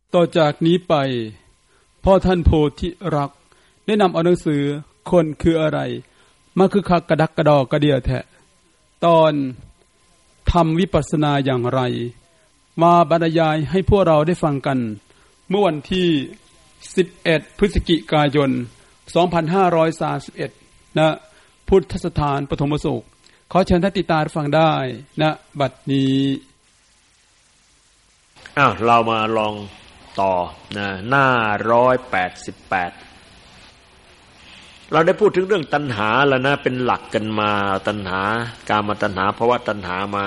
ต่อจากนี้ไปพ่อท่านโพธิรักได้นำเอาหนังสือคนคืออะไรมาคือคักกระดักกระดอกระเดียแทะตอนทำวิปัสสนาอย่างไรมาบรรยายให้พวกเราได้ฟังกันเมื่อวันที่11พฤศจิกายน2531ณพุทธสถานปฐมสุขขอเชิญท่านติดตามฟังได้ณบัดนี้เรามาลองต่อหน้า188เราได้พูดถึงเรื่องตัณหาแล้วนะเป็นหลักกันมาตัณหากามตัณหาภวตัณหามา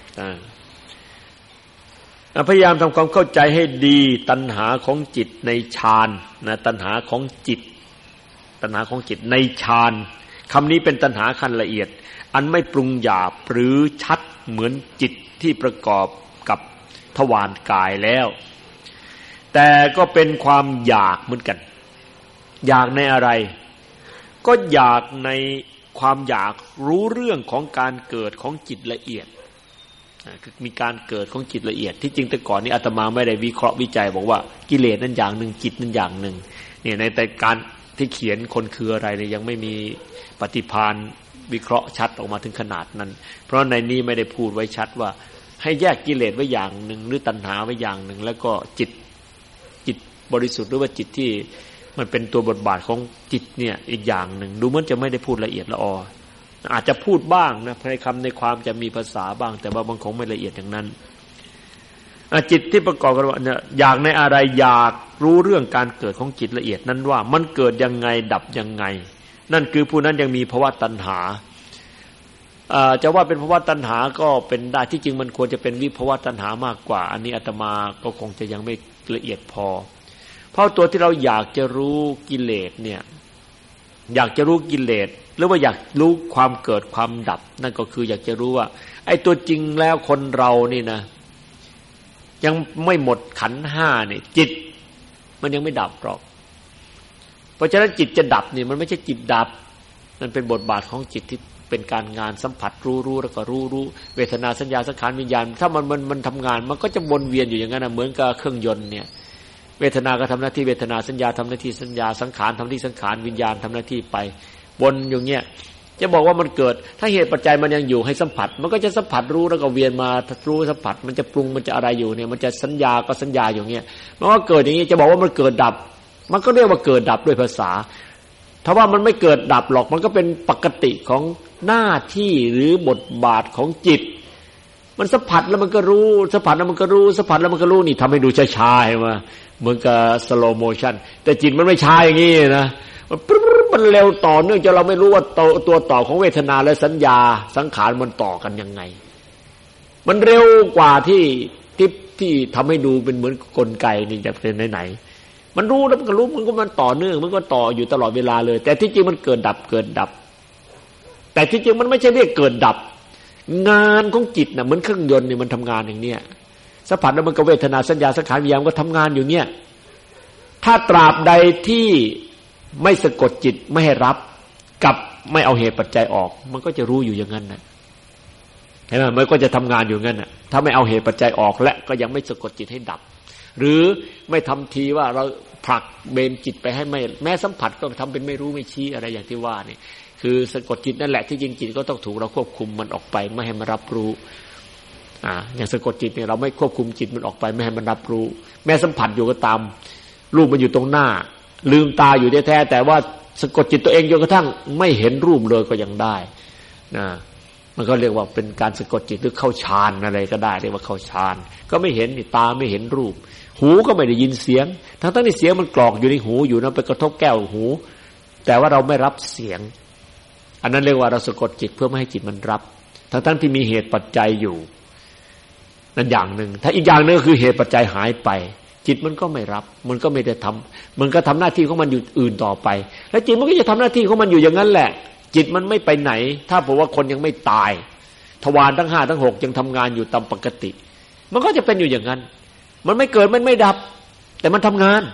พยายามทำความเข้าใจให้ดีตัณหาของจิตในฌานนะตัณหาของจิตตัณหาของจิตในฌานคำนี้เป็นตัณหาขั้นละเอียดอันไม่ปรุงหยาบหรือชัดเหมือนจิตที่ประกอบกับทวารกายแล้วแต่ก็เป็นความอยากเหมือนกันอยากในอะไรก็อยากในความอยากรู้เรื่องของการเกิดของจิตละเอียดคือมีการเกิดของจิตละเอียดที่จริงแต่ก่อนนี้อาตมาไม่ได้วิเคราะห์วิจัยบอกว่ากิเลสนั้นอย่างหนึ่งจิตนั้นอย่างหนึ่งเนี่ยในแต่การที่เขียนคนคืออะไรเนี่ยยังไม่มีปฏิภาณวิเคราะห์ชัดออกมาถึงขนาดนั้นเพราะในนี้ไม่ได้พูดไว้ชัดว่าให้แยกกิเลสไว้อย่างหนึ่งหรือตัณหาไว้อย่างหนึ่งแล้วก็จิตบริสุทธิ์หรือว่าจิตที่มันเป็นตัวบทบาทของจิตเนี่ยอีกอย่างหนึ่งดูเหมือนจะไม่ได้พูดละเอียดละอออาจจะพูดบ้างนะในคำในความจะมีภาษาบ้างแต่ว่าบางคงไม่ละเอียดอย่างนั้นจิตที่ประกอบกันว่าเนี่ยอยากในอะไรอยากรู้เรื่องการเกิดของจิตละเอียดนั้นว่ามันเกิดยังไงดับยังไงนั่นคือผู้นั้นยังมีภวตัณหาจะว่าเป็นภวตัณหาก็เป็นได้ที่จริงมันควรจะเป็นวิภวตัณหามากกว่าอันนี้อาตมาก็คงจะยังไม่ละเอียดพอเพราะตัวที่เราอยากจะรู้กิเลสเนี่ยอยากจะรู้กิเลสหรือว่าอยากรู้ความเกิดความดับนั่นก็คืออยากจะรู้ว่าไอ้ตัวจริงแล้วคนเรานี่นะยังไม่หมดขันธ์ห้าเนี่ยจิตมันยังไม่ดับหรอกเพราะฉะนั้นจิตจะดับเนี่ยมันไม่ใช่จิตดับมันเป็นบทบาทของจิตที่เป็นการงานสัมผัสรู้แล้วก็รู้เวทนาสัญญาสังขารวิญญาณถ้ามันทำงานมันก็จะวนเวียนอยู่อย่างนั้นนะเหมือนกับเครื่องยนต์เนี่ยเวทนาก็ทำหน้าที่เวทนาสัญญาทำหน้าที่สัญญาสังขารทำหน้าที่สังขารวิญญาณทำหน้าที่ไปวนอย่างเงี้ยจะบอกว่ามันเกิดถ้าเหตุปัจจัยมันยังอยู่ให้สัมผัสมันก็จะสัมผัสรู้แล้วก็เวียนมารู้สัมผัสมันจะปรุงมันจะอะไรอยู่เนี่ยมันจะสัญญาก็สัญญาอย่างเงี้ยมันก็เกิดอย่างงี้จะบอกว่ามันเกิดดับมันก็เรียกว่าเกิดดับด้วยภาษาถ้าว่ามันไม่เกิดดับหรอกมันก็เป็นปกติของหน้าที่หรือบทบาทของจิตมันสัมผัสแล้วมันก็รู้สัมผัสแล้วมันก็รู้สัมผัสแล้วมันก็รู้นี่ทำให้ดูช้าๆให้มาเหมือนกับสโลว์โมชั่นแต่จิตมันไม่ช้าอย่างนี้นะมันเร็วต่อเนื่องจนเราไม่รู้ว่าตัวต่อของเวทนาและสัญญาสังขารมันต่อกันยังไงมันเร็วกว่าที่ทำให้ดูเป็นเหมือนกลไกนี่จะเป็นไหนมันรู้แล้วมันก็รู้มันต่อเนื่องมันก็ต่ออยู่ตลอดเวลาเลยแต่ที่จริงมันเกิดดับเกิดดับแต่ที่จริงมันไม่ใช่เรียกเกิดดับงานของจิตน่ะเหมือนเครื่องยนต์นี่มันทำงานอย่างเนี้ยสัมผัสแล้วมันก็เวทนาสัญญาสังขารวิญญาณก็ทำงานอยู่เนี่ยถ้าตราบใดที่ไม่สะกดจิตไม่ให้รับกับไม่เอาเหตุปัจจัยออกมันก็จะรู้อยู่อย่างนั้นนะเห็นไหมมันก็จะทำงานอยู่งั้นน่ะถ้าไม่เอาเหตุปัจจัยออกและก็ยังไม่สะกดจิตให้ดับหรือไม่ทำทีว่าเราผลักเบนจิตไปให้ไม่แม้สัมผัสก็ทำเป็นไม่รู้ไม่ชี้อะไรอย่างที่ว่านี่คือสะกดจิตนั่นแหละที่จริงจิตก็ต้องถูกเราควบคุมมันออกไปไม่ให้มันรับรู้อย่างสะกดจิตเนี่ยเราไม่ควบคุมจิตมันออกไปไม่ให้มันรับรู้แม้สัมผัสอยู่ก็ตามรูปมันอยู่ตรงหน้าลืมตาอยู่แท้ๆแต่ว่าสะกดจิตตัวเองจนกระทั่งไม่เห็นรูปเลยก็ยังได้นะมันก็เรียกว่าเป็นการสะกดจิตหรือเข้าฌานอะไรก็ได้เรียกว่าเข้าฌานก็ไม่เห็นตาไม่เห็นรูปหูก็ไม่ได้ยินเสียงทั้งที่เสียงมันกรอกอยู่ในหูอยู่นะไปกระทบแก้วหูแต่ว่าเราไม่รับเสียงอันนั้นเรียกว่าเราสะกดจิตเพื่อไม่ให้จิตมันรับทั้งที่มีเหตุปัจจัยอยู่นั่นอย่างหนึ่งถ้าอีกอย่างนึงก็คือเหตุปัจจัยหายไปจิตมันก็ไม่รับมันก็ไม่ได้ทำมันก็ทำหน้าที่ของมันอยู่อื่นต่อไปแล้วจิตมันก็จะทำหน้าที่ของมันอยู่อย่างนั้นแหละจิตมันไม่ไปไหนถ้าบอกว่าคนยังไม่ตายทวารทั้ง5ทั้ง6ยังทำงานอยู่ตามปกติมันก็จะเป็นอยู่อย่างนั้นมันไม่เกิดมันไม่ดับแต่มันทำงาน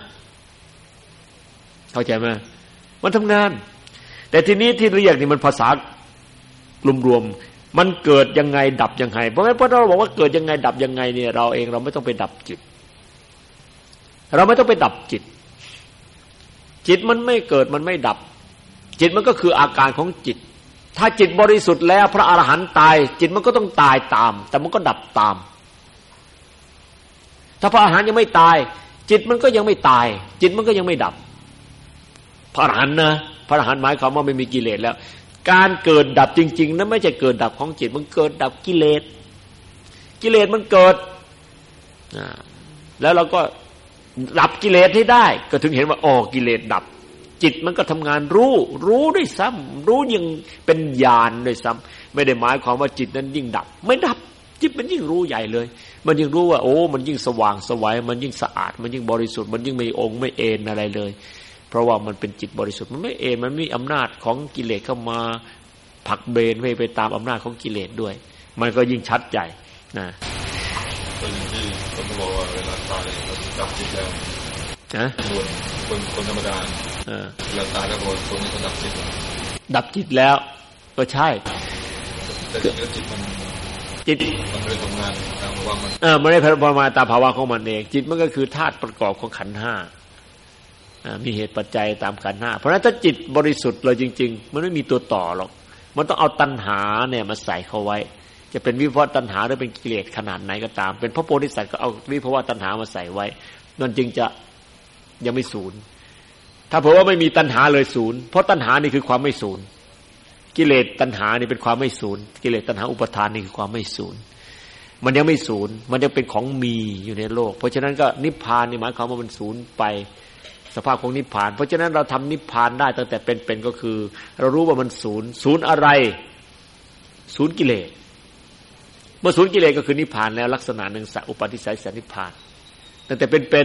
เข้าใจไหมมันทำงานแต่ทีนี้ที่เรียกนี่มันภาษารวมๆมันเกิดยังไงดับยังไงเพราะงั้นพอเราบอกว่าเกิดยังไงดับยังไงเนี่ยเราเองเราไม่ต้องไปดับจิตเราไม่ต้องไปดับจิตจิตมันไม่เกิดมันไม่ดับจิตมันก็คืออาการของจิตถ้าจิตบริสุทธิ์แล้วพระอรหันต์ตายจิตมันก็ต้องตายตามแต่มันก็ดับตามถ้าพระอรหันต์ยังไม่ตายจิตมันก็ยังไม่ตายจิตมันก็ยังไม่ดับพระอรหันต์นะพระอรหันต์หมายความว่าไม่มีกิเลสแล้วการเกิดดับจริงๆนั้นไม่ใช่เกิดดับของจิตมันเกิดดับกิเลสกิเลสมันเกิดแล้วเราก็ดับกิเลสให้ได้ก็ถึงเห็นว่าอ๋อกิเลสดับจิตมันก็ทำงานรู้ด้วยซ้ำรู้ยังเป็นญาณด้วยซ้ำไม่ได้หมายความว่าจิตนั้นยิ่งดับไม่ดับจิตมันยิ่งรู้ใหญ่เลยมันยิ่งรู้ว่าโอ้มันยิ่งสว่างไสวมันยิ่งสะอาดมันยิ่งบริสุทธิ์มันยิ่งไม่องค์ไม่เอ็นอะไรเลยเพราะว่ามันเป็นจิตบริสุทธิ์มันไม่เอ็นมันมีอำนาจของกิเลสเข้ามาผลักเบนไม่ไปตามอำนาจของกิเลสด้วยมันก็ยิ่งชัดใหญ่นะคนที่คนบอกว่าเวลาตายเราดับจิตแล้วนะคนธรรมดาเวลาตายแล้วคนนี้ก็ดับจิตดับจิตแล้วก็ใช่แต่จิตมันไม่ได้ทำงานตามภาวะมันไม่ได้ทำงานตามภาวะของมันเองจิตมันก็คือธาตุประกอบของขันธ์ห้ามีเหตุปัจจัยตามขันธ์ห้าเพราะฉะนั้นถ้าจิตบริสุทธิ์เลยจริงๆมันไม่มีตัวต่อหรอกมันต้องเอาตัณหาเนี่ยมาใส่เข้าไว้จะเป็นวิภวตัณหาหรือเป็นกิเลสขนาดไหนก็ตามเป็นพระโพธิสัตว์ก็เอาวิภวตัณหามาใส่ไว้นั่นจึงจะยังไม่ศูนย์ถ้าเผื่อว่าไม่มีตัณหาเลยศูนย์เพราะตัณหานี่คือความไม่ศูนย์กิเลสตัณหานี่เป็นความไม่ศูนย์กิเลสตัณหาอุปทานนี่คือความไม่ศูนย์มันยังไม่ศูนย์มันยังเป็นของมีอยู่ในโลกเพราะฉะนั้นก็นิพพานนี่หมายความว่ามันศูนย์ไปสภาพของนิพพานเพราะฉะนั้นเราทำนิพพานได้ตั้งแต่เป็นก็คือเรารู้ว่ามันศูนย์อะไรศูนย์กิเลสเมื่อศูนย์กิเลสก็คือนิพพานแล้วลักษณะหนึ่งสัพอุปาทิสัยสันนิพพานตั้งแต่เป็น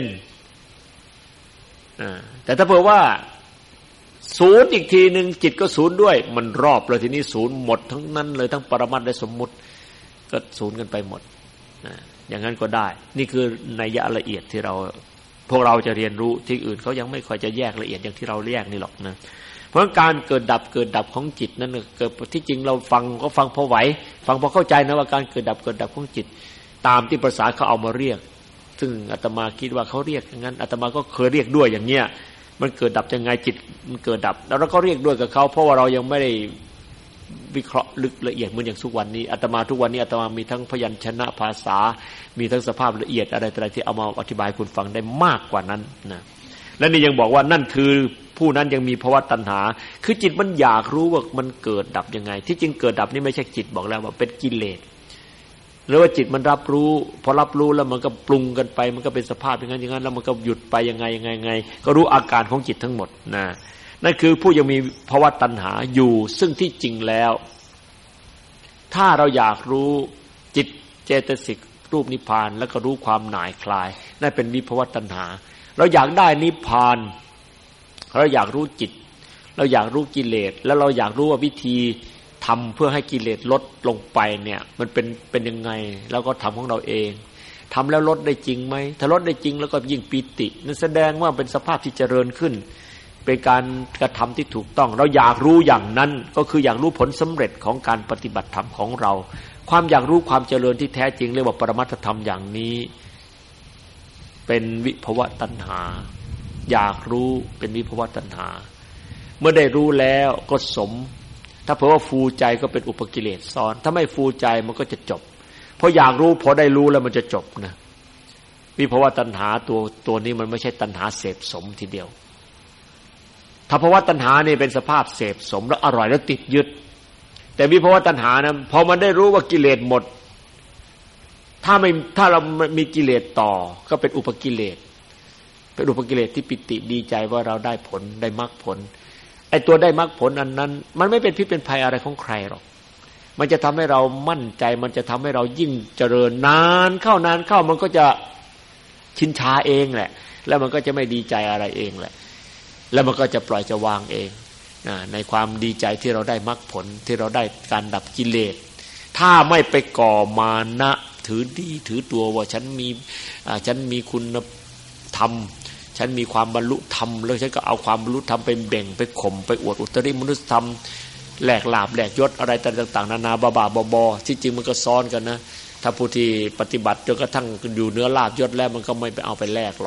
แต่ถ้าเผื่อว่าศูนย์อีกทีนึงจิตก็ศูนย์ด้วยมันรอบเลยทีนี้ศูนย์หมดทั้งนั้นเลยทั้งปรมัตถ์และสมมุติก็ศูนย์กันไปหมดอย่างนั้นก็ได้นี่คือนัยยะละเอียดที่พวกเราจะเรียนรู้ที่อื่นเขายังไม่ค่อยจะแยกละเอียดอย่างที่เราแยกนี่หรอกนะเพราะการเกิดดับของจิตนั้นเกิดที่จริงเราฟังก็ฟังพอไหวฟังพอเข้าใจนะว่าการเกิดดับของจิตตามที่ภาษาเขาเอามาเรียกซึ่งอาตมาคิดว่าเขาเรียกอย่างนั้นอาตมาก็เคยเรียกด้วยอย่างเนี้ยมันเกิดดับยังไงจิตมันเกิดดับแล้วเราก็เรียกด้วยกับเขาเพราะว่าเรายังไม่ได้วิเคราะห์ลึกละเอียดเหมือนอย่างทุกวันนี้อาตมาทุกวันนี้อาตมามีทั้งพยัญชนะภาษามีทั้งสภาพละเอียดอะไรต่างๆที่เอามาอธิบายคุณฟังได้มากกว่านั้นนะและนี่ยังบอกว่านั่นคือผู้นั้นยังมีภาวะตัณหาคือจิตมันอยากรู้ว่ามันเกิดดับยังไงที่จริงเกิดดับนี่ไม่ใช่จิตบอกแล้วว่าเป็นกิเลสหรือว่าจิตมันรับรู้พอรับรู้แล้วมันก็ปรุงกันไปมันก็เป็นสภาพอย่างนั้นแล้วมันก็หยุดไปยังไงก็รู้อาการของจิตทั้งหมดนะนั่นคือผู้ยังมีภาวะตัณหาอยู่ซึ่งที่จริงแล้วถ้าเราอยากรู้จิตเจตสิกรูปนิพพานแล้วก็รู้ความหน่ายคลายนั่นเป็นวิภวตัณหาเราอยากได้นิพพานเราอยากรู้จิตเราอยากรู้กิเลสแล้วเราอยากรู้ว่าวิธีทำเพื่อให้กิเลสลดลงไปเนี่ยมันเป็นยังไงแล้วก็ทำของเราเองทำแล้วลดได้จริงไหมถ้าลดได้จริงแล้วก็ยิ่งปีตินั่นแสดงว่าเป็นสภาพที่เจริญขึ้นเป็นการกระทำที่ถูกต้องเราอยากรู้อย่างนั้นก็คืออยากรู้ผลสำเร็จของการปฏิบัติธรรมของเราความอยากรู้ความเจริญที่แท้จริงเรียกว่าปรมัตถธรรมอย่างนี้เป็นวิภวตัณหาอยากรู้เป็นวิภวตัณหาเมื่อได้รู้แล้วก็สมถ้าเผื่อว่าฟูใจก็เป็นอุปกิเลสซ้อนถ้าไม่ฟูใจมันก็จะจบเพราะอยากรู้พอได้รู้แล้วมันจะจบนะวิภวตัณหาตัวนี้มันไม่ใช่ตัณหาเสพสมทีเดียวถ้าภาวะตัณหานี่เป็นสภาพเสพสมแล้วอร่อยแล้วติดยึดแต่วิภวตัณหานะพอมันได้รู้ว่ากิเลสหมดถ้าเรามีกิเลสต่อก็เป็นอุปกิเลสเป็นอุปกิเลสที่ปิติดีใจว่าเราได้ผลได้มรรคผลไอ้ตัวได้มรรคผลอันนั้นมันไม่เป็นพิษเป็นภัยอะไรของใครหรอกมันจะทำให้เรามั่นใจมันจะทำให้เรายิ่งเจริญนานเข้ามันก็จะชินชาเองแหละแล้วมันก็จะไม่ดีใจอะไรเองแหละแล้วมันก็จะปล่อยจะวางเองในความดีใจที่เราได้มรรคผลที่เราได้การดับกิเลสถ้าไม่ไปก่อมานะถือดีถือตัวว่าฉันมีคุณธรรมฉันมีความบรรลุธรรมแล้วฉันก็เอาความบรรลุธรรมไปแบ่งไปข่มไปอวดอุตริมนุสธรรมแหลกลาบแหลกยศอะไรต่างๆนานาบ้าๆบอๆที่จริงมันก็ซ้อนกันนะถ้าผู้ที่ปฏิบัติจนกระทั่งอยู่เนื้อลาบยศแล้วมันก็ไม่ไปเอาไปแลกหรอก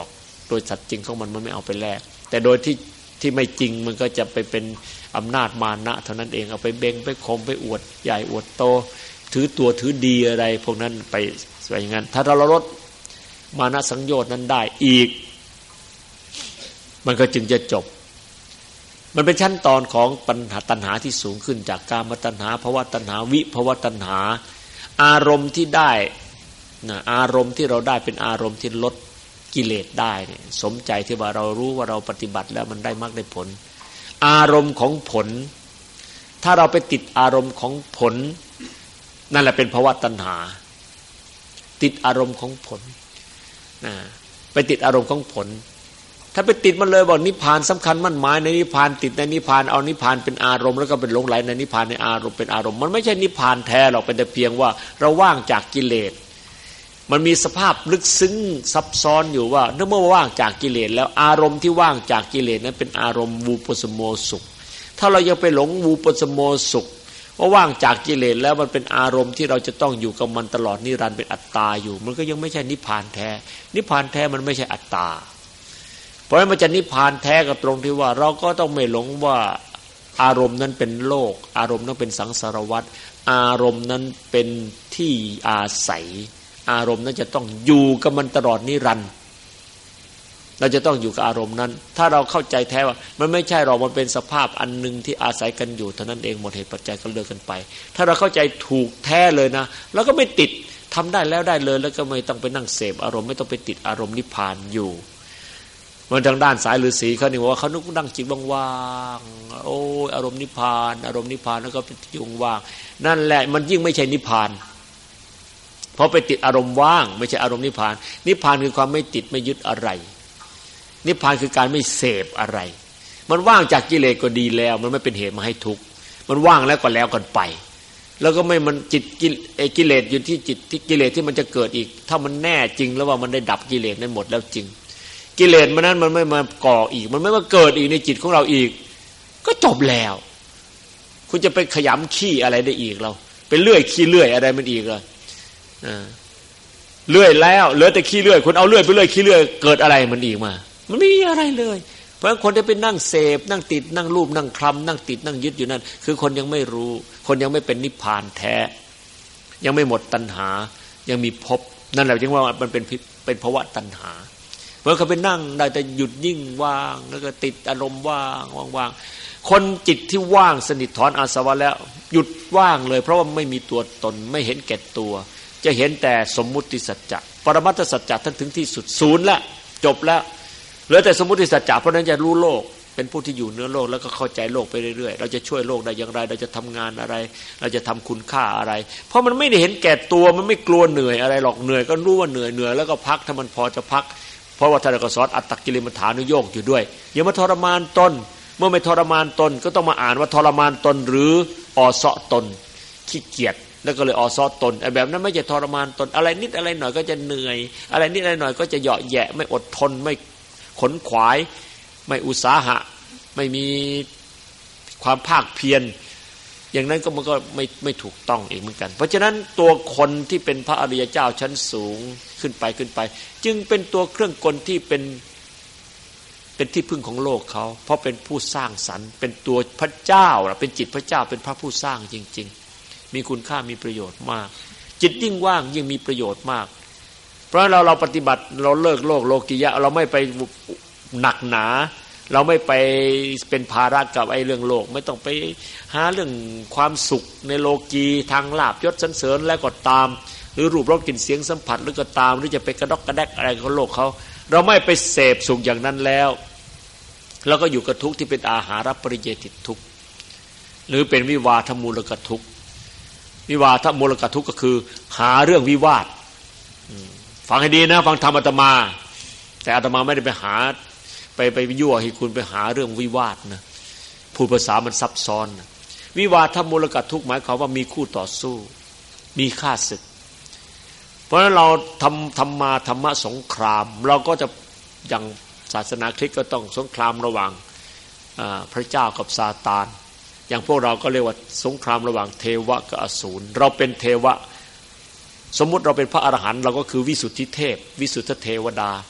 โดยสัตว์จริงของมันไม่เอาไปแลกแต่โดยที่ไม่จริงมันก็จะไปเป็นอำนาจมานะเท่านั้นเองเอาไปเบ่งไปข่มไปอวดใหญ่อวดโตถือตัวถือดีอะไรพวกนั้นไปอย่างนั้นถ้าเราลดมานะสังโยชน์นั้นได้อีกมันก็จึงจะจบมันเป็นชั้นตอนของตัณหาที่สูงขึ้นจากกามตัณหาภวตัณหาวิภวตัณหาอารมณ์ที่ได้นะอารมณ์ที่เราได้เป็นอารมณ์ที่ลดกิเลสได้เนี่ยสมใจที่ว่าเรารู้ว่าเราปฏิบัติแล้วมันได้มรรคได้ผลอารมณ์ของผลถ้าเราไปติดอารมณ์ของผลนั่นแหละเป็นภวตัณหาติดอารมณ์ของผลนะไปติดอารมณ์ของผลถ้าไปติดมันเลยบอกนิพพานสำคัญมั่นหมายในนิพพานติดในนิพพานเอานิพพานเป็นอารมณ์แล้วก็เป็นหลงไหลในนิพพานในอารมณ์เป็นอารมณ์มันไม่ใช่นิพพานแท้หรอกเป็นแต่เพียงว่าเราว่างจากกิเลสมันมีสภาพลึกซึ้งซับซ้อนอยู่ว่าเมื่อว่างจากกิเลสแล้วอารมณ์ที่ว่างจากกิเลสนั้นเป็นอารมณ์วูปสโมสุขถ้าเรายังไปหลงวูปสโมสุขว่าว่างจากกิเลสแล้วมันเป็นอารมณ์ที่เราจะต้องอยู่กับมันตลอดนิรันดร์เป็นอัตตาอยู่มันก็ยังไม่ใช่นิพพานแท้นิพพานแท้มันไม่ใช่อัตตาเพราะฉะนั้นมันจะนิพพานแท้ก็ตรงที่ว่าเราก็ต้องไม่หลงว่าอารมณ์นั้นเป็นโลกอารมณ์นั้นเป็นสังสารวัฏอารมณ์นั้นเป็นที่อาศัยอารมณ์นั้นจะต้องอยู่กับมันตลอดนิรันดร์เราจะต้องอยู่กับอารมณ์นั้นถ้าเราเข้าใจแท้ว่ามันไม่ใช่หรอกมันเป็นสภาพอันนึงที่อาศัยกันอยู่เท่านั้นเองหมดเหตุปัจจัยก็เลิกกันไปถ้าเราเข้าใจถูกแท้เลยนะเราก็ไม่ติดทำได้แล้วได้เลยแล้วก็ไม่ต้องไปนั่งเสพอารมณ์ไม่ต้องไปติดอารมณ์นิพพานอยู่มันทางด้านสายฤาษีเขานี่ว่าเขานึกนั่งจิตว่างๆโอ้อารมณ์นิพพานอารมณ์นิพพานแล้วก็ยุ่งว่างนั่นแหละมันยิ่งไม่ใช่นิพพานเพราะไปติดอารมณ์ว่างไม่ใช่อารมณ์นิพพานนิพพานคือความไม่ติดไม่ยึดอะไรนิพพานคือการไม่เสพอะไรมันว่างจากกิเลสก็ดีแล้วมันไม่เป็นเหตุมาให้ทุกข์มันว่างแล้วก็แล้วกันไปแล้วก็ไม่มันจิตกิเลสอยู่ที่จิตที่กิเลสที่มันจะเกิดอีกถ้ามันแน่จริงแล้วว่ามันได้ดับกิเลสนั้นหมดแล้วจริงกิเลสมันนั้นมันไม่มาก่ออีกมันไม่มาเกิดอีกในจิตของเราอีกก็จบแล้วคุณจะไปขยำขี้อะไรได้อีกเราไปเลื่อยขี้เลื่อยอะไรมันอีกล่ะเลื่อยแล้วเหลือแต่ขี้เลื่อยคุณเอาเลื่อยไปเลื่อยขี้เลื่อยเกิดอะไรมันอีกมามันไม่มีอะไรเลยเพราะคนที่ไปนั่งเสพนั่งติดนั่งรูปนั่งคลำนั่งติดนั่งยึดอยู่นั่นคือคนยังไม่รู้คนยังไม่เป็นนิพพานแท้ยังไม่หมดตัณหายังมีภพนั่นแหละจึงว่ามันเป็นภวะตัณหาเพราะเขาไปนั่งได้แต่หยุดยิ่งว่างแล้วก็ติดอารมณ์ว่างคนจิตที่ว่างสนิทถอนอาสวะแล้วหยุดว่างเลยเพราะว่าไม่มีตัวตนไม่เห็นแก่ตัวจะเห็นแต่สมมุติสัจจะปรมัตถสัจจะท่านถึงที่สุดศูนย์แล้วจบแล้วเหลือแต่สมมุติสัจจะเพราะนั้นจะรู้โลกเป็นผู้ที่อยู่เหนือโลกแล้วก็เข้าใจโลกไปเรื่อยๆเราจะช่วยโลกได้อย่างไรเราจะทำงานอะไรเราจะทำคุณค่าอะไรเพราะมันไม่ได้เห็นแก่ตัวมันไม่กลัวเหนื่อยอะไรหรอกเหนื่อยก็รู้ว่าเหนื่อยแล้วก็พักถ้ามันพอจะพักเพราะว่าท่านก็สอนอัตตกิลมัฏฐานุโยคอยู่ด้วยอย่ามาทรมานตนเมื่อไม่ทรมานตนก็ต้องมาอ่านว่าทรมานตนหรืออเสาะตนขี้เกียจแล้วก็เลยอเสาะตนไอ้แบบนั้นไม่ใช่ทรมานตนอะไรนิดอะไรหน่อยก็จะเหนื่อยอะไรนิดอะไรหน่อยก็จะเหยาะแยะไม่อดทนไม่ขนขวายไม่อุตสาหะไม่มีความภาคเพียรอย่างนั้นก็มันก็ไม่ถูกต้องอีกเหมือนกันเพราะฉะนั้นตัวคนที่เป็นพระอริยเจ้าชั้นสูงขึ้นไปจึงเป็นตัวเครื่องกลที่เป็นที่พึ่งของโลกเขาเพราะเป็นผู้สร้างสรรค์เป็นตัวพระเจ้าเป็นจิตพระเจ้าเป็นพระผู้สร้างจริงๆมีคุณค่ามีประโยชน์มากจิตยิ่งว่างยิ่งมีประโยชน์มากเพราะเราปฏิบัติเราเลิกโลกโลกิยะเราไม่ไปหนักหนาเราไม่ไปเป็นภาระกับไอ้เรื่องโลกไม่ต้องไปหาเรื่องความสุขในโลกีทางลาภยศสรรเสริญแล้วก็ตามหรือรูปรสกลิ่นเสียงสัมผัสหรือก็ตามหรือจะไปกระดกกระแดกอะไรของโลกเขาเราไม่ไปเสพสุขอย่างนั้นแล้วเราก็อยู่กับทุกข์ที่เป็นอาหารปริเยติทุกข์หรือเป็นวิวาทมูลกทุกข์วิวาทมูลกทุกข์ก็คือหาเรื่องวิวาทฟังให้ดีนะฟังธรรมอาตมาแต่อาตมาไม่ได้ไปหาไปยั่วให้คุณไปหาเรื่องวิวาทนะพูดภาษามันซับซ้อนนะวิวาทมูลกทุกข์หมายความว่ามีคู่ต่อสู้มีฆ่าศึกเพราะฉะนั้นเราทำมาธรรมะสงครามเราก็จะอย่างศาสนาคริสต์ก็ต้องสงครามระหว่างพระเจ้ากับซาตานอย่างพวกเราก็เรียกว่าสงครามระหว่างเทวะกับอสูรเราเป็นเทวะสมมุติเราเป็นพระอรหันต์เราก็คือวิสุทธิเทพวิสุทธิเทวดา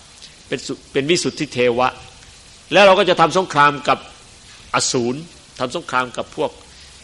เป็นวิสุทธิเทวะแล้วเราก็จะทำสงครามกับอสูรทำสงครามกับพวก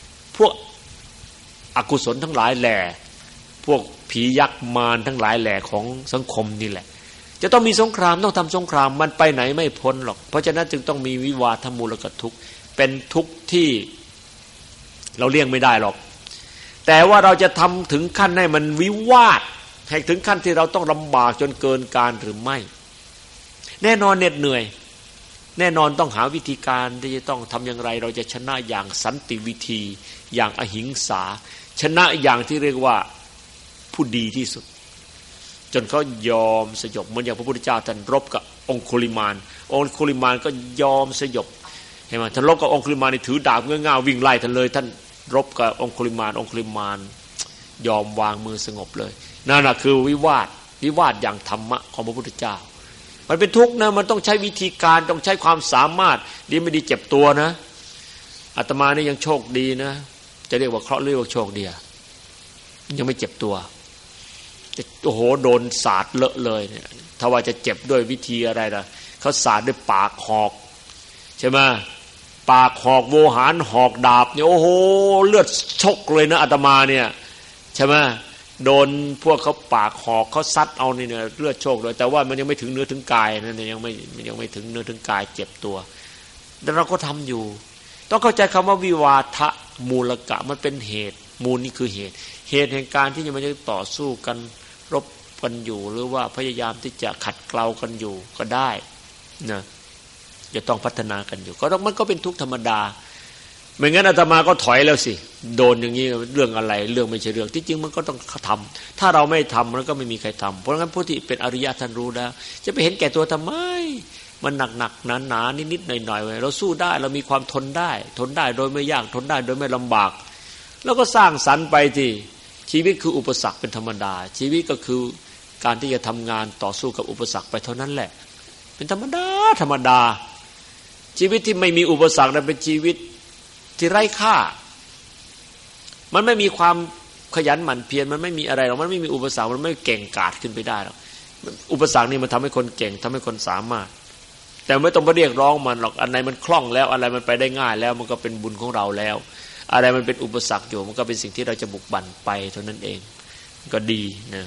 อกุศลทั้งหลายแหล่พวกผียักษ์มารทั้งหลายแหล่ของสังคมนี่แหละจะต้องมีสงครามต้องทำสงครามมันไปไหนไม่พ้นหรอกเพราะฉะนั้นจึงต้องมีวิวาทมูลกทุกข์เป็นทุกข์ที่เราเลี่ยงไม่ได้หรอกแต่ว่าเราจะทำถึงขั้นให้มันวิวาทให้ถึงขั้นที่เราต้องลำบากจนเกินการหรือไม่แน่นอนเหน็ดเหนื่อยแน่นอนต้องหาวิธีการที่จะต้องทำอย่างไรเราจะชนะอย่างสันติวิธีอย่างอหิงสาชนะอย่างที่เรียกว่าผู้ดีที่สุดจนเขายอมสยบเหมือนอย่างพระพุทธเจ้าท่านรบกับองคุลิมานก็ยอมสยบเห็นไหมท่านรบกับองคุลิมานนี่ถือดาบง่ายๆวิ่งไล่ท่านเลยท่านรบกับองคุลิมานยอมวางมือสงบเลยนั่นน่ะคือวิวาทอย่างธรรมะของพระพุทธเจ้ามันเป็นทุกข์นะมันต้องใช้วิธีการต้องใช้ความสามารถดีไม่ดีเจ็บตัวนะอาตมานี่ยังโชคดีนะจะเรียกว่าเคราะห์เรียกว่าโชคดียังไม่เจ็บตัวโอ้โหโดนสาดเลอะเลยเนี่ยถ้าว่าจะเจ็บด้วยวิธีอะไรล่ะเขาสาดด้วยปากหอกใช่ไหมปากหอกโวหารหอกดาบเนี่ยโอ้โหเลือดชกเลยนะอาตมาเนี่ยใช่ไหมโดนพวกเขาปากหอกเขาซัดเอานี่เนี่ยเลือดโชกเลยแต่ว่ามันยังไม่ถึงเนื้อถึงกายนั่นยังไม่ถึงเนื้อถึงกายเจ็บตัวแต่เราก็ทำอยู่ต้องเข้าใจคำว่าวิวาทะมูลกะมันเป็นเหตุมูลนี่คือเหตุแห่งการที่มันจะต่อสู้กันรบกันอยู่หรือว่าพยายามที่จะขัดเกลากันอยู่ก็ได้นะจะต้องพัฒนากันอยู่ก็ต้องมันก็เป็นทุกข์ธรรมดาไม่งั้นอาตมาก็ถอยแล้วสิโดนอย่างนี้เรื่องอะไรเรื่องไม่ใช่เรื่องที่จริงมันก็ต้องทำถ้าเราไม่ทำมันก็ไม่มีใครทำเพราะงั้นผู้ที่เป็นอริยะท่านรู้แล้วจะไปเห็นแก่ตัวทำไมมันหนักหนานิดๆหน่อยๆเราสู้ได้เรามีความทนได้โดยไม่ยากทนได้โดยไม่ลำบากแล้วก็สร้างสรรค์ไปที่ชีวิตคืออุปสรรคเป็นธรรมดาชีวิตก็คือการที่จะทำงานต่อสู้กับอุปสรรคไปเท่านั้นแหละเป็นธรรมดาชีวิตที่ไม่มีอุปสรรคนั้นเป็นชีวิตที่ไร้ค่ามันไม่มีความขยันหมั่นเพียรมันไม่มีอะไรหรอกมันไม่มีอุปสรรคมันไม่เก่งกาจขึ้นไปได้หรอกอุปสรรคนี่มันทำให้คนเก่งทำให้คนสามารถแต่ไม่ต้องไปเรียกร้องมันหรอกอันไหนมันคล่องแล้วอะไรมันไปได้ง่ายแล้วมันก็เป็นบุญของเราแล้วอะไรมันเป็นอุปสรรคอยู่มันก็เป็นสิ่งที่เราจะบุกบั่นไปเท่านั้นเองก็ดีนะ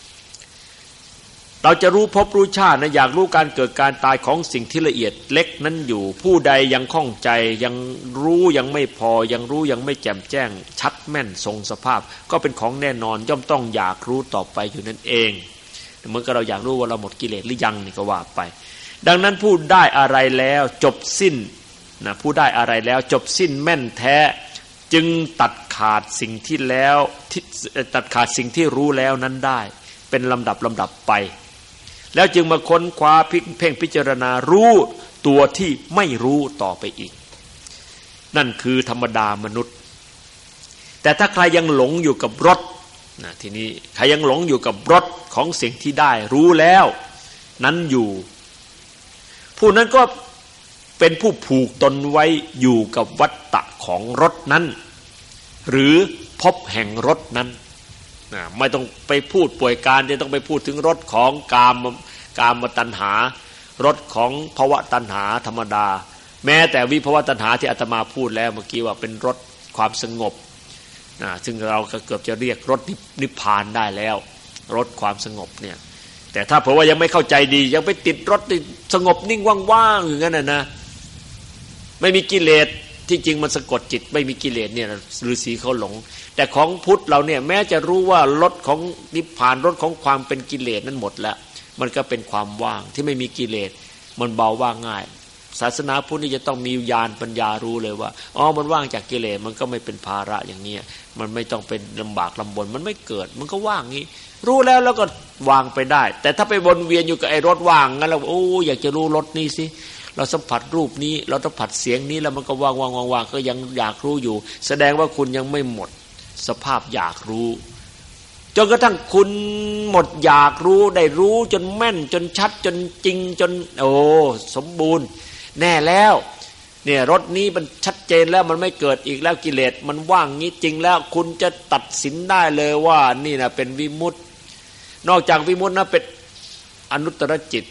เราจะรู้ภพรู้ชาตินะอยากรู้การเกิดการตายของสิ่งที่ละเอียดเล็กนั้นอยู่ผู้ใดยังข้องใจยังรู้ยังไม่พอยังรู้ยังไม่แจ่มแจ้งชัดแม่นทรงสภาพก็เป็นของแน่นอนย่อมต้องอยากรู้ต่อไปอยู่นั่นเองเหมือนกับเราอยากรู้ว่าเราหมดกิเลสหรือยังนี่ก็ว่าไปดังนั้นผู้ได้อะไรแล้วจบสิ้นนะผู้ได้อะไรแล้วจบสิ้นแม่นแท้จึงตัดขาดสิ่งที่แล้วตัดขาดสิ่งที่รู้แล้วนั้นได้เป็นลำดับไปแล้วจึงมาค้นคว้าเพ่งพิจารณารู้ตัวที่ไม่รู้ต่อไปอีกนั่นคือธรรมดามนุษย์แต่ถ้าใครยังหลงอยู่กับรสนะทีนี้ใครยังหลงอยู่กับรสของสิ่งที่ได้รู้แล้วนั้นอยู่ผู้นั้นก็เป็นผู้ผูกตนไว้อยู่กับวัฏฏะของรสนั้นหรือพบแห่งรสนั้นไม่ต้องไปพูดป่วยการจะต้องไปพูดถึงรสของกามตัณหารสของภวตัณหาธรรมดาแม้แต่วิภวตัณหาที่อาตมาพูดแล้วเมื่อกี้ว่าเป็นรสความสงบซึ่งเราก็เกือบจะเรียกรสนิพพานได้แล้วรสความสงบเนี่ยแต่ถ้าเผื่อว่ายังไม่เข้าใจดียังไปติดรสสงบนิ่งว่างๆอย่างนั้นนะไม่มีกิเลสที่จริงมันสะกดจิตไม่มีกิเลสเนี่ยฤาษีเขาหลงแต่ของพุทธเราเนี่ยแม้จะรู้ว่ารสของนิพพานรสของความเป็นกิเลสนั้นหมดแล้วมันก็เป็นความว่างที่ไม่มีกิเลสมันเบาว่างง่ายศาสนาพุทธนี่จะต้องมีญาณปัญญารู้เลยว่าอ๋อมันว่างจากกิเลสมันก็ไม่เป็นภาระอย่างนี้มันไม่ต้องเป็นลำบากลำบนมันไม่เกิดมันก็ว่างงี้รู้แล้วก็วางไปได้แต่ถ้าไปวนเวียนอยู่กับไอ้รสว่างงั้นเราโอ้อยากจะรู้รสนี้สิเราสัมผัสรูปนี้เราสัมผัสเสียงนี้แล้วมันก็ว่างก็ยังอยากรู้อยู่แสดงว่าคุณยังไม่หมดสภาพอยากรู้จนกระทั่งคุณหมดอยากรู้ได้รู้จนแม่นจนชัดจนจริงจนโอ้สมบูรณ์แน่แล้วเนี่ยรสนี้มันชัดเจนแล้วมันไม่เกิดอีกแล้วกิเลสมันว่างงี้จริงแล้วคุณจะตัดสินได้เลยว่านี่นะเป็นวิมุตตินอกจากวิมุตตินะเป็นอนุตตรจิต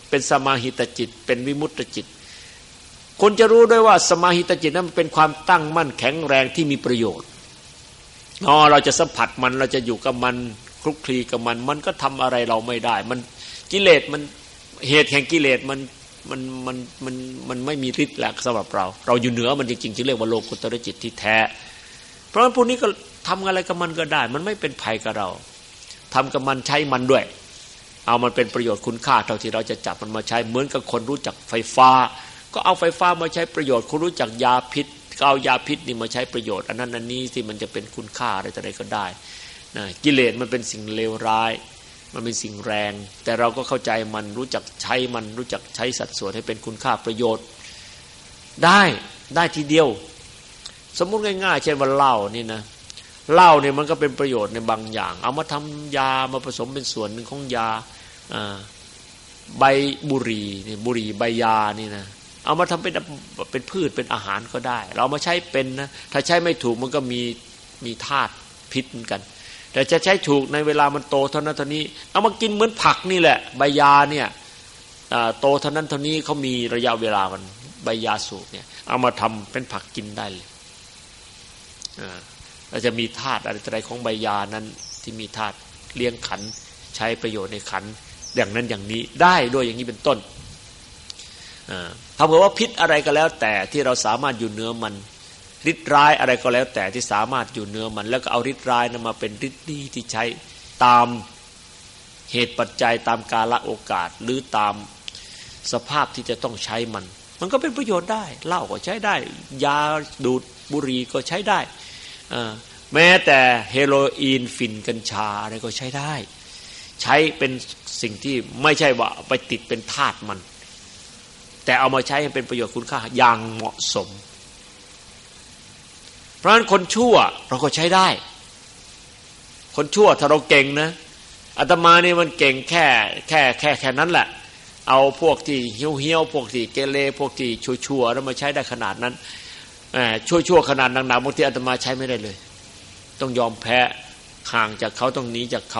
เป็นสมาหิตจิตเป็นวิมุตตจิตคุณจะรู้ด้วยว่าสมาหิตจิตนั้นเป็นความตั้งมั่นแข็งแรงที่มีประโยชน์เราจะสัมผัสมันเราจะอยู่กับมันคลุกคลีกับมันมันก็ทำอะไรเราไม่ได้มันกิเลสมันเหตุแห่งกิเลสมันไม่มีฤทธิ์แล้วสำหรับเราอยู่เหนือมันจริงๆจึงเรียกว่าโลกุตตรจิตที่แท้เพราะฉะนั้นพวกนี้ก็ทำอะไรกับมันก็ได้มันไม่เป็นภัยกับเราทำกับมันใช้มันด้วยเอามันเป็นประโยชน์คุณค่าเท่าที่เราจะจับมันมาใช้เหมือนกับคนรู้จักไฟฟ้าก็เอาไฟฟ้ามาใช้ประโยชน์คนรู้จักยาพิษก็เอายาพิษนี่มาใช้ประโยชน์อันนั้นอันนี้ที่มันจะเป็นคุณค่าอะไรต่ออะไรก็ได้นะกิเลสมันเป็นสิ่งเลวร้ายมันเป็นสิ่งแรงแต่เราก็เข้าใจมันรู้จักใช้มันรู้จักใช้สัดส่วนให้เป็นคุณค่าประโยชน์ได้ทีเดียวสมมุติง่ายๆเช่นว่าเหล้านี่นะเหล้าเนี่ยมันก็เป็นประโยชน์ในบางอย่างเอามาทำยามาผสมเป็นส่วนหนึ่งของยาใบบุหรี่นี่บุหรี่ใบยานี่นะเอามาทำเป็นพืชเป็นอาหารก็ได้เรามาใช้เป็นนะถ้าใช้ไม่ถูกมันก็มีธาตุพิษเหมือนกันแต่จะใช้ถูกในเวลามันโตเท่านั้นเท่านี้เอามากินเหมือนผักนี่แหละใบยาเนี่ยโตเท่านั้นเท่านี้เขามีระยะเวลามันใบยาสูบเนี่ยเอามาทำเป็นผักกินได้เลยเราจะมีธาตุอะไรของใบยานั้นที่มีธาตุเลี้ยงขันใช้ประโยชน์ในขันอย่างนั้นอย่างนี้ได้ด้วยอย่างนี้เป็นต้นถ้าเผื่อว่าพิษอะไรก็แล้วแต่ที่เราสามารถอยู่เหนือมันฤทธิ์ร้ายอะไรก็แล้วแต่ที่สามารถอยู่เหนือมันแล้วก็เอาฤทธิ์ร้ายนั้นมาเป็นฤทธิ์ดีที่ใช้ตามเหตุปัจจัยตามกาลโอกาสหรือตามสภาพที่จะต้องใช้มันก็เป็นประโยชน์ได้เหล้าก็ใช้ได้ยาดูดบุหรี่ก็ใช้ได้แม้แต่เฮโรอีนฝิ่นกัญชาอะไรก็ใช้ได้ใช้เป็นสิ่งที่ไม่ใช่ว่าไปติดเป็นธาตุมันแต่เอามาใช้ให้เป็นประโยชน์คุณค่าอย่างเหมาะสมเพราะฉะนั้นคนชั่วเราก็ใช้ได้คนชั่วถ้าเราเก่งนะอาตมานี่มันเก่งแค่นั้นแหละเอาพวกที่เหี้ยวพวกที่เกเรพวกที่ชั่วๆแล้วมาใช้ได้ขนาดนั้นชั่วขนาดหนักๆบางทีอาตมาใช้ไม่ได้เลยต้องยอมแพ้ห่างจากเขาต้องหนีจากเขา